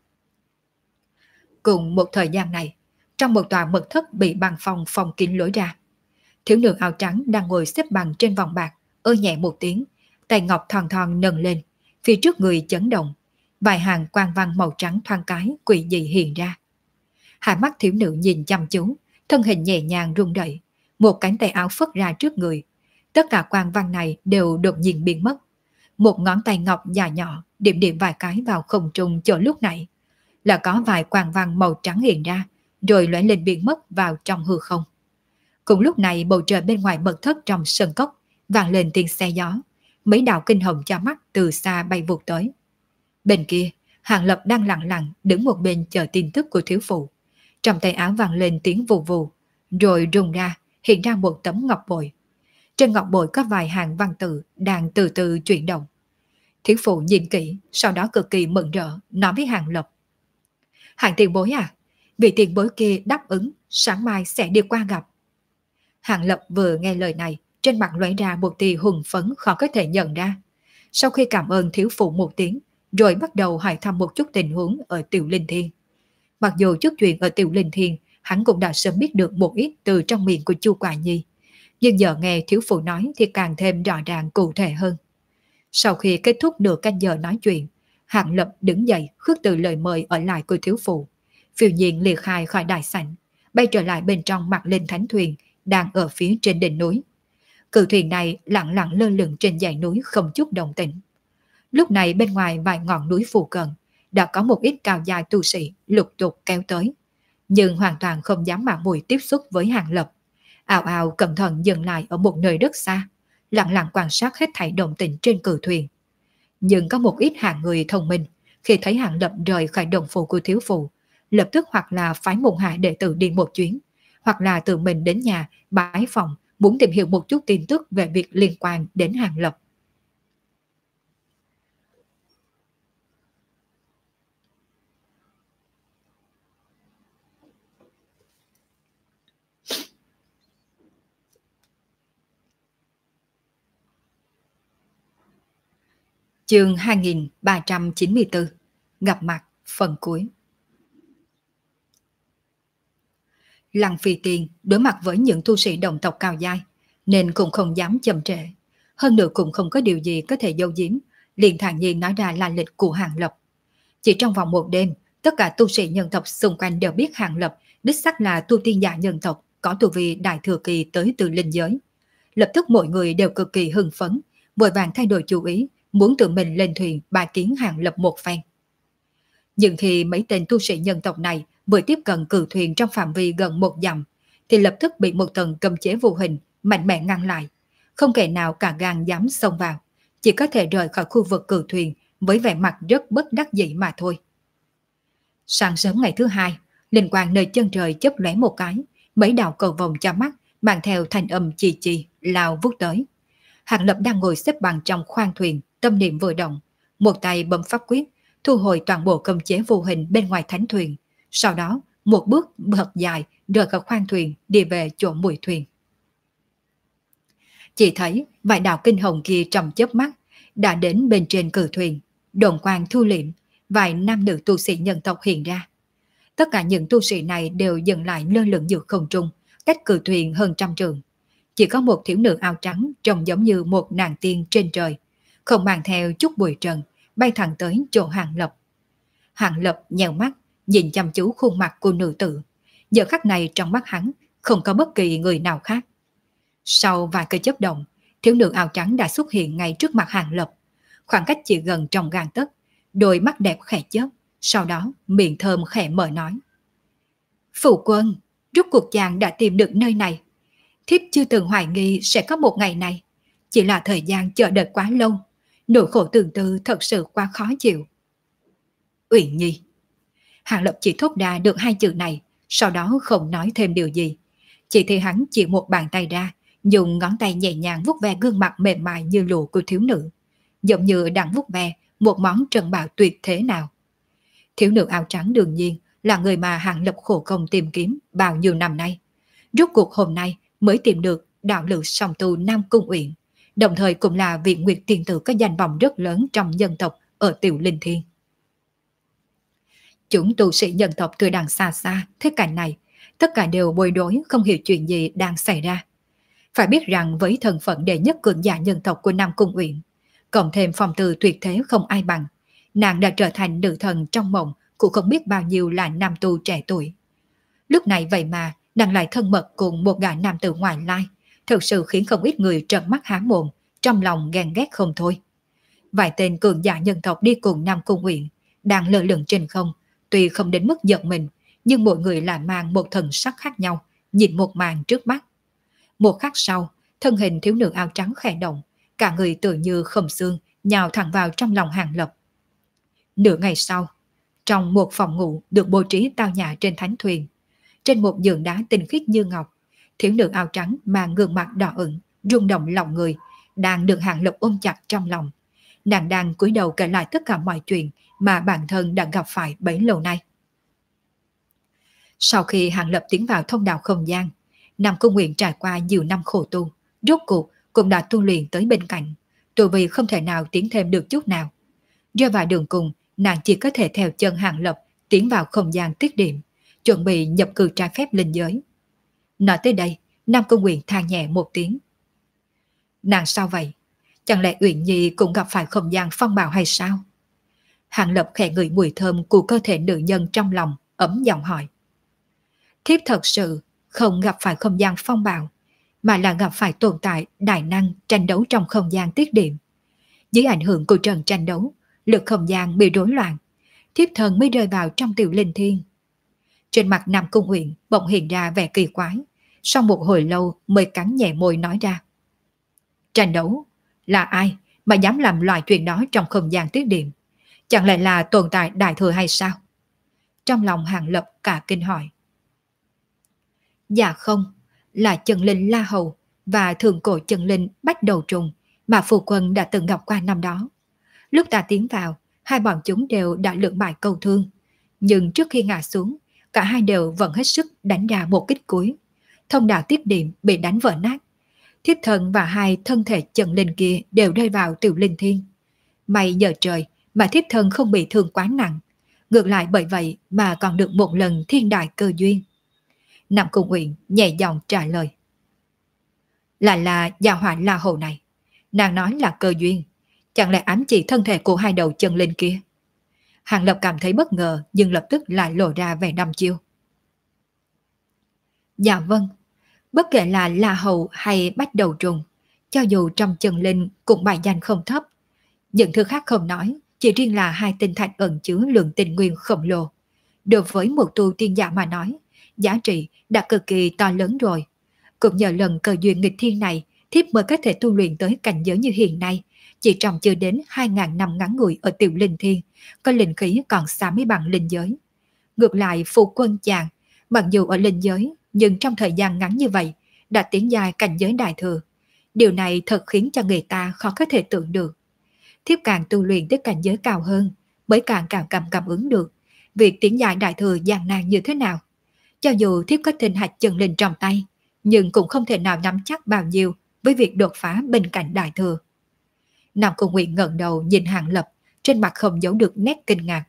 Cùng một thời gian này, trong một tòa mật thất bị băng phong kín lối ra, thiếu nữ áo trắng đang ngồi xếp bằng trên vòng bạc, ơ nhẹ một tiếng, tay ngọc thon thon nâng lên, phía trước người chấn động, vài hàng quang văn màu trắng thoáng cái quỷ dị hiện ra. Hai mắt thiếu nữ nhìn chăm chú, thân hình nhẹ nhàng rung đẩy, một cánh tay áo phất ra trước người. Tất cả quang văn này đều đột nhiên biến mất. Một ngón tay ngọc dài nhỏ điểm điểm vài cái vào không trung chỗ lúc nãy, là có vài quang văn màu trắng hiện ra, rồi lóe lên biến mất vào trong hư không. Cùng lúc này bầu trời bên ngoài mật thất trong sân cốc vang lên tiếng xe gió, mấy đạo kinh hồng cho mắt từ xa bay vụt tới. Bên kia, Hàng Lập đang lặng lặng đứng một bên chờ tin tức của thiếu phụ. Trong tay áo vang lên tiếng vù vù, rồi rung ra, hiện ra một tấm ngọc bội. Trên ngọc bội có vài hàng văn tự đang từ từ chuyển động. Thiếu phụ nhìn kỹ, sau đó cực kỳ mừng rỡ, nói với Hàng Lập. Hàng tiền bối à, vị tiền bối kia đáp ứng, sáng mai sẽ đi qua gặp. Hàng Lập vừa nghe lời này, trên mặt lóe ra một tia hùng phấn khó có thể nhận ra. Sau khi cảm ơn thiếu phụ một tiếng, rồi bắt đầu hỏi thăm một chút tình huống ở Tiểu Linh Thiên. Mặc dù chút chuyện ở Tiểu Linh Thiên, hắn cũng đã sớm biết được một ít từ trong miệng của Chu Quả Nhi, nhưng giờ nghe thiếu phụ nói thì càng thêm rõ ràng cụ thể hơn. Sau khi kết thúc nửa canh giờ nói chuyện, Hàng Lập đứng dậy khước từ lời mời ở lại của thiếu phụ, phiêu nhiên liệt khai khỏi đại sảnh, bay trở lại bên trong mặt lên thánh thuyền đang ở phía trên đỉnh núi. Cự thuyền này lặng lặng lơ lửng trên dãy núi không chút động tĩnh. Lúc này bên ngoài vài ngọn núi phù cận đã có một ít cao dài tu sĩ lục tục kéo tới, nhưng hoàn toàn không dám mạo muội tiếp xúc với Hàng Lập. Ào ào cẩn thận dừng lại ở một nơi rất xa, lặng lặng quan sát hết thảy động tĩnh trên cự thuyền. Nhưng có một ít hạng người thông minh, khi thấy Hàng Lập rời khỏi đồng phủ của thiếu phụ, lập tức hoặc là phái môn hạ đệ tử đi một chuyến, hoặc là tự mình đến nhà bái phòng, muốn tìm hiểu một chút tin tức về việc liên quan đến Hàng Lập. Chương 2394, gặp mặt phần cuối. Lăng Phi Tiên đối mặt với những tu sĩ đồng tộc cao giai, nên cũng không dám chậm trễ. Hơn nữa cũng không có điều gì có thể giấu giếm, liền thản nhiên nói ra là lịch của Hàng Lập. Chỉ trong vòng một đêm, Tất cả tu sĩ nhân tộc xung quanh đều biết Hàng Lập đích xác là tu tiên giả nhân tộc có tu vi đại thừa kỳ tới từ linh giới. Lập tức mọi người đều cực kỳ hưng phấn, vội vàng thay đổi chủ ý, muốn tự mình lên thuyền bài kiến Hàng Lập một phen. Nhưng khi mấy tên tu sĩ nhân tộc này vừa tiếp cận cự thuyền trong phạm vi gần 1 dặm, thì lập tức bị một tầng cấm chế vô hình mạnh mẽ ngăn lại. Không kẻ nào cả gan dám xông vào, chỉ có thể rời khỏi khu vực cự thuyền với vẻ mặt rất bất đắc dĩ mà thôi. Sáng sớm ngày thứ hai, linh quang nơi chân trời chớp lóe một cái, mấy đạo cầu vồng cho mắt, mang theo thanh âm chì chì, lao vút tới. Hàng Lập đang ngồi xếp bằng trong khoang thuyền, tâm niệm vừa động, một tay bấm pháp quyết, thu hồi toàn bộ cấm chế vô hình bên ngoài thánh thuyền. Sau đó, một bước thật dài rời khỏi khoang thuyền, đi về chỗ mũi thuyền. Chỉ thấy vài đạo kinh hồng kia trong chớp mắt đã đến bên trên cự thuyền, đồn quang thu liệm, vài nam nữ tu sĩ nhân tộc hiện ra. Tất cả những tu sĩ này đều dừng lại lơ lửng giữa không trung, cách cự thuyền hơn 100 trượng. Chỉ có một thiếu nữ áo trắng trông giống như một nàng tiên trên trời, không mang theo chút bụi trần, bay thẳng tới chỗ Hàng Lập. Hàng Lập nhèo mắt, nhìn chăm chú khuôn mặt của nữ tử. Giờ khắc này trong mắt hắn không có bất kỳ người nào khác. Sau vài cái chớp động, thiếu nữ áo trắng đã xuất hiện ngay trước mặt Hàng Lập. Khoảng cách chỉ gần trong gang tấc, đôi mắt đẹp khẽ chớp, sau đó miệng thơm khẽ mở nói: Phụ quân, rốt cuộc chàng đã tìm được nơi này. Thiếp chưa từng hoài nghi sẽ có một ngày này, chỉ là thời gian chờ đợi quá lâu, nỗi khổ tương tư thật sự quá khó chịu. Uyển Nhi. Hàng Lập chỉ thốt ra được 2 chữ này, sau đó không nói thêm điều gì. Chỉ thấy hắn chỉ một bàn tay ra, dùng ngón tay nhẹ nhàng vuốt ve gương mặt mềm mại như lụa của thiếu nữ, giống như đang vuốt ve một món trân bảo tuyệt thế nào. Thiếu nữ áo trắng đương nhiên là người mà Hàng Lập khổ công tìm kiếm bao nhiêu năm nay. Rốt cuộc hôm nay mới tìm được đạo lữ song tu Nam Cung Uyển, đồng thời cũng là vị nguyệt tiên tử có danh vọng rất lớn trong dân tộc ở Tiểu Linh Thiên. Chúng tu sĩ dân tộc từ đằng xa xa thấy cảnh này, tất cả đều bối rối không hiểu chuyện gì đang xảy ra. Phải biết rằng với thân phận đệ nhất cường giả nhân tộc của Nam Cung Uyển, cộng thêm phong tư tuyệt thế không ai bằng, nàng đã trở thành nữ thần trong mộng cũng không biết bao nhiêu là nam tu trẻ tuổi. Lúc này vậy mà nàng lại thân mật cùng một gã nam tử ngoại lai, thực sự khiến không ít người trợn mắt há mồm, trong lòng ghen ghét không thôi. Vài tên cường giả nhân tộc đi cùng Nam Cung Uyển đang lơ lửng trên không, tuy không đến mức giận mình, nhưng mỗi người lại mang một thần sắc khác nhau, nhìn một màn trước mắt. Một khắc sau, thân hình thiếu nữ áo trắng khẽ động, cả người tự như không xương, nhào thẳng vào trong lòng Hàng Lập. Nửa ngày sau, trong một phòng ngủ được bố trí tao nhã trên thánh thuyền, trên một giường đá tinh khiết như ngọc, thiếu nữ áo trắng mang gương mặt đỏ ửng, rung động lòng người, đang được Hàng Lập ôm chặt trong lòng. Nàng đang cúi đầu kể lại tất cả mọi chuyện mà bản thân đã gặp phải bấy lâu nay. Sau khi Hàng Lập tiến vào thông đạo không gian, Nam Cung Uyển trải qua nhiều năm khổ tu, rốt cuộc cũng đã tu luyện tới bên cạnh, tu vi không thể nào tiến thêm được chút nào. Rơi vào đường cùng, nàng chỉ có thể theo chân Hàng Lập tiến vào không gian tiết điểm, chuẩn bị nhập cư trái phép linh giới. Nói tới đây, Nam Cung Uyển than nhẹ một tiếng. Nàng sao vậy? Chẳng lẽ Uyển Nhi cũng gặp phải không gian phong bạo hay sao? Hàng Lập khẽ ngửi mùi thơm của cơ thể nữ nhân trong lòng, ấm giọng hỏi. Thiếp thật sự không gặp phải không gian phong bạo, mà là gặp phải tồn tại đại năng tranh đấu trong không gian tiết điểm. Dưới ảnh hưởng của trận tranh đấu, lực không gian bị rối loạn, thiếp thần mới rơi vào trong Tiểu Linh Thiên. Trên mặt Nam Cung Uyển bỗng hiện ra vẻ kỳ quái, sau một hồi lâu mới cắn nhẹ môi nói ra. Tranh đấu? Là ai mà dám làm loại chuyện đó trong không gian tiết điểm? Chẳng lẽ là tồn tại đại thừa hay sao? Trong lòng Hàng Lập cả kinh hỏi. Dạ không, là chân linh La Hầu và thượng cổ chân linh Bách Đầu Trùng mà phu quân đã từng gặp qua năm đó. Lúc ta tiến vào, hai bọn chúng đều đã lưỡng bại câu thương, nhưng trước khi ngã xuống, cả hai đều vẫn hết sức đánh ra một kích cuối. Thông đạo tiết điểm bị đánh vỡ nát. Thiếp thần và hai thân thể chân linh kia đều rơi vào Tiểu Linh Thiên. May nhờ trời mà thiếp thần không bị thương quá nặng, ngược lại bởi vậy mà còn được một lần thiên đại cơ duyên. Nam Cung Uyển nhẹ giọng trả lời. Là gia hỏa La Hầu này. Nàng nói là cơ duyên, chẳng lẽ ám chỉ thân thể của hai đầu chân linh kia? Hàng Lập cảm thấy bất ngờ nhưng lập tức lại lộ ra vẻ đăm chiêu. Dạ vâng, bất kể là La Hầu hay Bách Đầu Trùng, cho dù trong chân linh cũng bài danh không thấp. Những thứ khác không nói, chỉ riêng là hai tinh thạch ẩn chứa lượng tinh nguyên khổng lồ. Đối với một tu tiên giả mà nói, giá trị đã cực kỳ to lớn rồi. Cũng nhờ lần cơ duyên nghịch thiên này, thiếp mới có thể tu luyện tới cảnh giới như hiện nay. Chỉ trong chưa đến 2.000 năm ngắn ngủi ở tiểu linh thiên, có linh khí còn xa mấy bằng linh giới. Ngược lại Phu Quân chàng, mặc dù ở linh giới, nhưng trong thời gian ngắn như vậy, đã tiến dài cảnh giới đại thừa. Điều này thật khiến cho người ta khó có thể tưởng được. Thiếp càng tu luyện tới cảnh giới cao hơn, mới càng cảm ứng được việc tiến dài đại thừa gian nan như thế nào. Cho dù thiếp có tinh hạch chân linh trong tay, nhưng cũng không thể nào nắm chắc bao nhiêu với việc đột phá bên cạnh đại thừa. Nam Cung Nguyện ngẩng đầu nhìn Hàng Lập, trên mặt không giấu được nét kinh ngạc.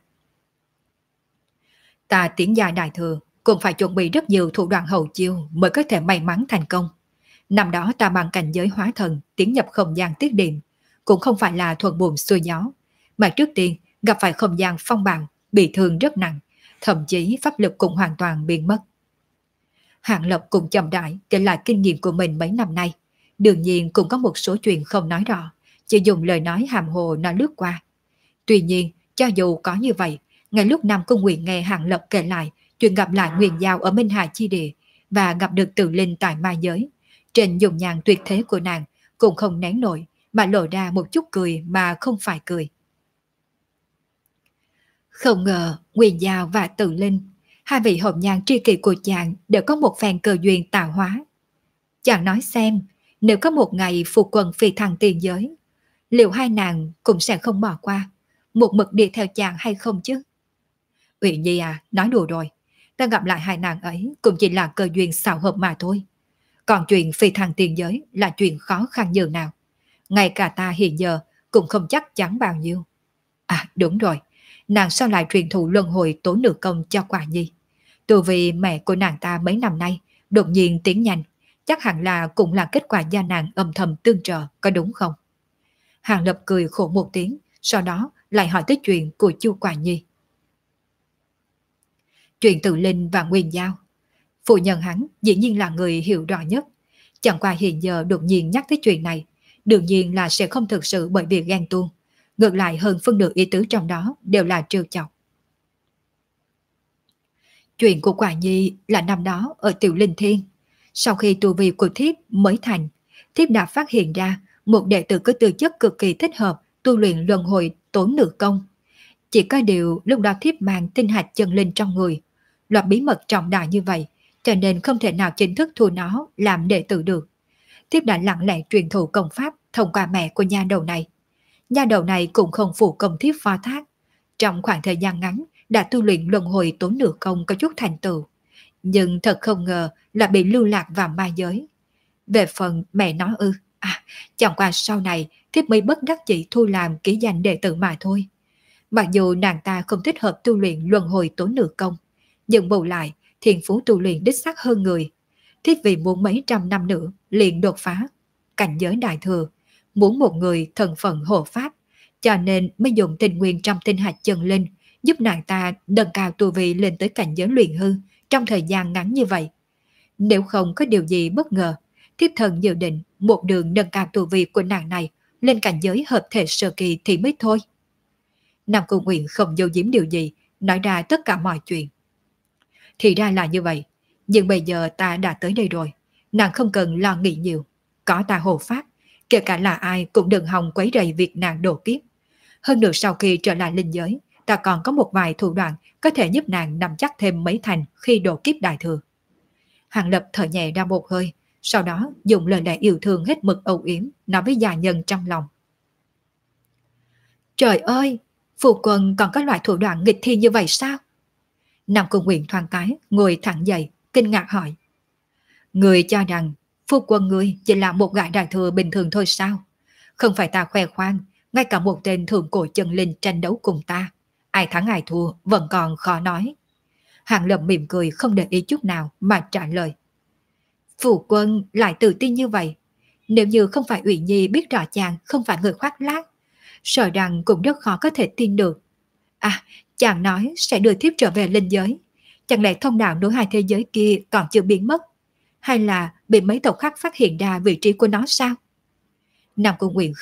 Ta tiến dài đại thừa, cũng phải chuẩn bị rất nhiều thủ đoạn hậu chiêu mới có thể may mắn thành công. Năm đó ta bằng cảnh giới hóa thần tiến nhập không gian tiết điểm, cũng không phải là thuận buồm xuôi gió, mà trước tiên gặp phải không gian phong bạo, bị thương rất nặng, thậm chí pháp lực cũng hoàn toàn biến mất. Hàng Lập cùng chậm rãi kể lại kinh nghiệm của mình mấy năm nay, đương nhiên cũng có một số chuyện không nói rõ, chỉ dùng lời nói hàm hồ nói lướt qua. Tuy nhiên, cho dù có như vậy, ngay lúc Nam Cung Nguyện nghe Hàng Lập kể lại chuyện gặp lại Nguyên Giao ở Minh Hà Chi Địa và gặp được Tự Linh tại Ma Giới, trên dùng nhàn tuyệt thế của nàng cũng không nén nổi mà lộ ra một chút cười mà không phải cười. Không ngờ Nguyên Giao và Tự Linh, hai vị hồng nhan tri kỷ của chàng đều có một phen cơ duyên tạo hóa. Chàng nói xem, nếu có một ngày phục quần phi thăng tiền giới, liệu hai nàng cũng sẽ không bỏ qua, một mực đi theo chàng hay không chứ? Uyển Nhi à, nói đùa rồi, ta gặp lại hai nàng ấy cũng chỉ là cơ duyên xảo hợp mà thôi. Còn chuyện phi thăng tiền giới là chuyện khó khăn như nào. Ngay cả ta hiện giờ cũng không chắc chắn bao nhiêu. À đúng rồi, nàng sao lại truyền thụ luân hồi tố nữ công cho Quả Nhi? Từ vì mẹ của nàng ta mấy năm nay đột nhiên tiến nhanh, chắc hẳn là cũng là kết quả gia nàng âm thầm tương trợ, có đúng không? Hàng Lập cười khổ một tiếng, sau đó lại hỏi tới chuyện của Chu Quả Nhi. Chuyện Tự Linh và Nguyên Giao, phụ nhân hắn dĩ nhiên là người hiểu rõ nhất. Chẳng qua hiện giờ đột nhiên nhắc tới chuyện này, đương nhiên là sẽ không thực sự bởi vì ghen tuông. Ngược lại hơn phân nửa ý tứ trong đó đều là trêu chọc. Chuyện của Quả Nhi là năm đó ở Tiểu Linh Thiên. Sau khi tu vi của thiếp mới thành, thiếp đã phát hiện ra một đệ tử có tư chất cực kỳ thích hợp tu luyện luân hồi tố nữ công. Chỉ có điều lúc đó thiếp mang tinh hạch chân linh trong người, loại bí mật trọng đại như vậy, cho nên không thể nào chính thức thu nó làm đệ tử được. Thiếp đã lặng lẽ truyền thụ công pháp thông qua mẹ của nha đầu này. Nha đầu này cũng không phụ công thiếp phó thác. Trong khoảng thời gian ngắn đã tu luyện luân hồi tố nữ công có chút thành tựu. Nhưng thật không ngờ là bị lưu lạc vào ma giới. Về phần mẹ nói chẳng qua sau này thiếp mới bất đắc dĩ thu làm ký danh đệ tử mà thôi. Mặc dù nàng ta không thích hợp tu luyện luân hồi tố nữ công, nhưng bù lại thiên phú tu luyện đích xác hơn người. Thiếp vì muốn mấy trăm năm nữa liền đột phá cảnh giới đại thừa, muốn một người thần phận hộ pháp, cho nên mới dùng tình nguyên trong tinh hạch chân linh giúp nàng ta nâng cao tu vi lên tới cảnh giới luyện hư trong thời gian ngắn như vậy. Nếu không có điều gì bất ngờ, thiếp thần dự định một đường nâng cao tu vi của nàng này lên cảnh giới hợp thể sơ kỳ thì mới thôi. Nam Cung Nguyện không giấu giếm điều gì, nói ra tất cả mọi chuyện. Thì ra là như vậy, nhưng bây giờ ta đã tới đây rồi, nàng không cần lo nghĩ nhiều. Có ta hộ pháp, kể cả là ai cũng đừng hòng quấy rầy việc nàng độ kiếp. Hơn nữa sau khi trở lại linh giới, ta còn có một vài thủ đoạn có thể giúp nàng nắm chắc thêm mấy thành khi độ kiếp đại thừa. Hàng Lập thở nhẹ ra một hơi, sau đó dùng lời lẽ yêu thương hết mực âu yếm nói với già nhân trong lòng. Trời ơi, phụ quân còn có loại thủ đoạn nghịch thiên như vậy sao? Nam Cung Nguyện thoáng cái ngồi thẳng dậy, kinh ngạc hỏi. Người cho rằng phu quân ngươi chỉ là một gã đại thừa bình thường thôi sao? Không phải ta khoe khoang, ngay cả một tên thượng cổ chân linh tranh đấu cùng ta, ai thắng ai thua vẫn còn khó nói. Hàng Lập mỉm cười không để ý chút nào mà trả lời. Phu quân lại tự tin như vậy, nếu như không phải Uyển Nhi biết rõ chàng không phải người khoác lác, sợ rằng cũng rất khó có thể tin được. À, chàng nói sẽ đưa thiếp trở về linh giới. Chẳng lẽ thông đạo nối hai thế giới kia còn chưa biến mất? Hay là bị mấy tộc khác phát hiện ra vị trí của nó sao? Nam Cung Nguyện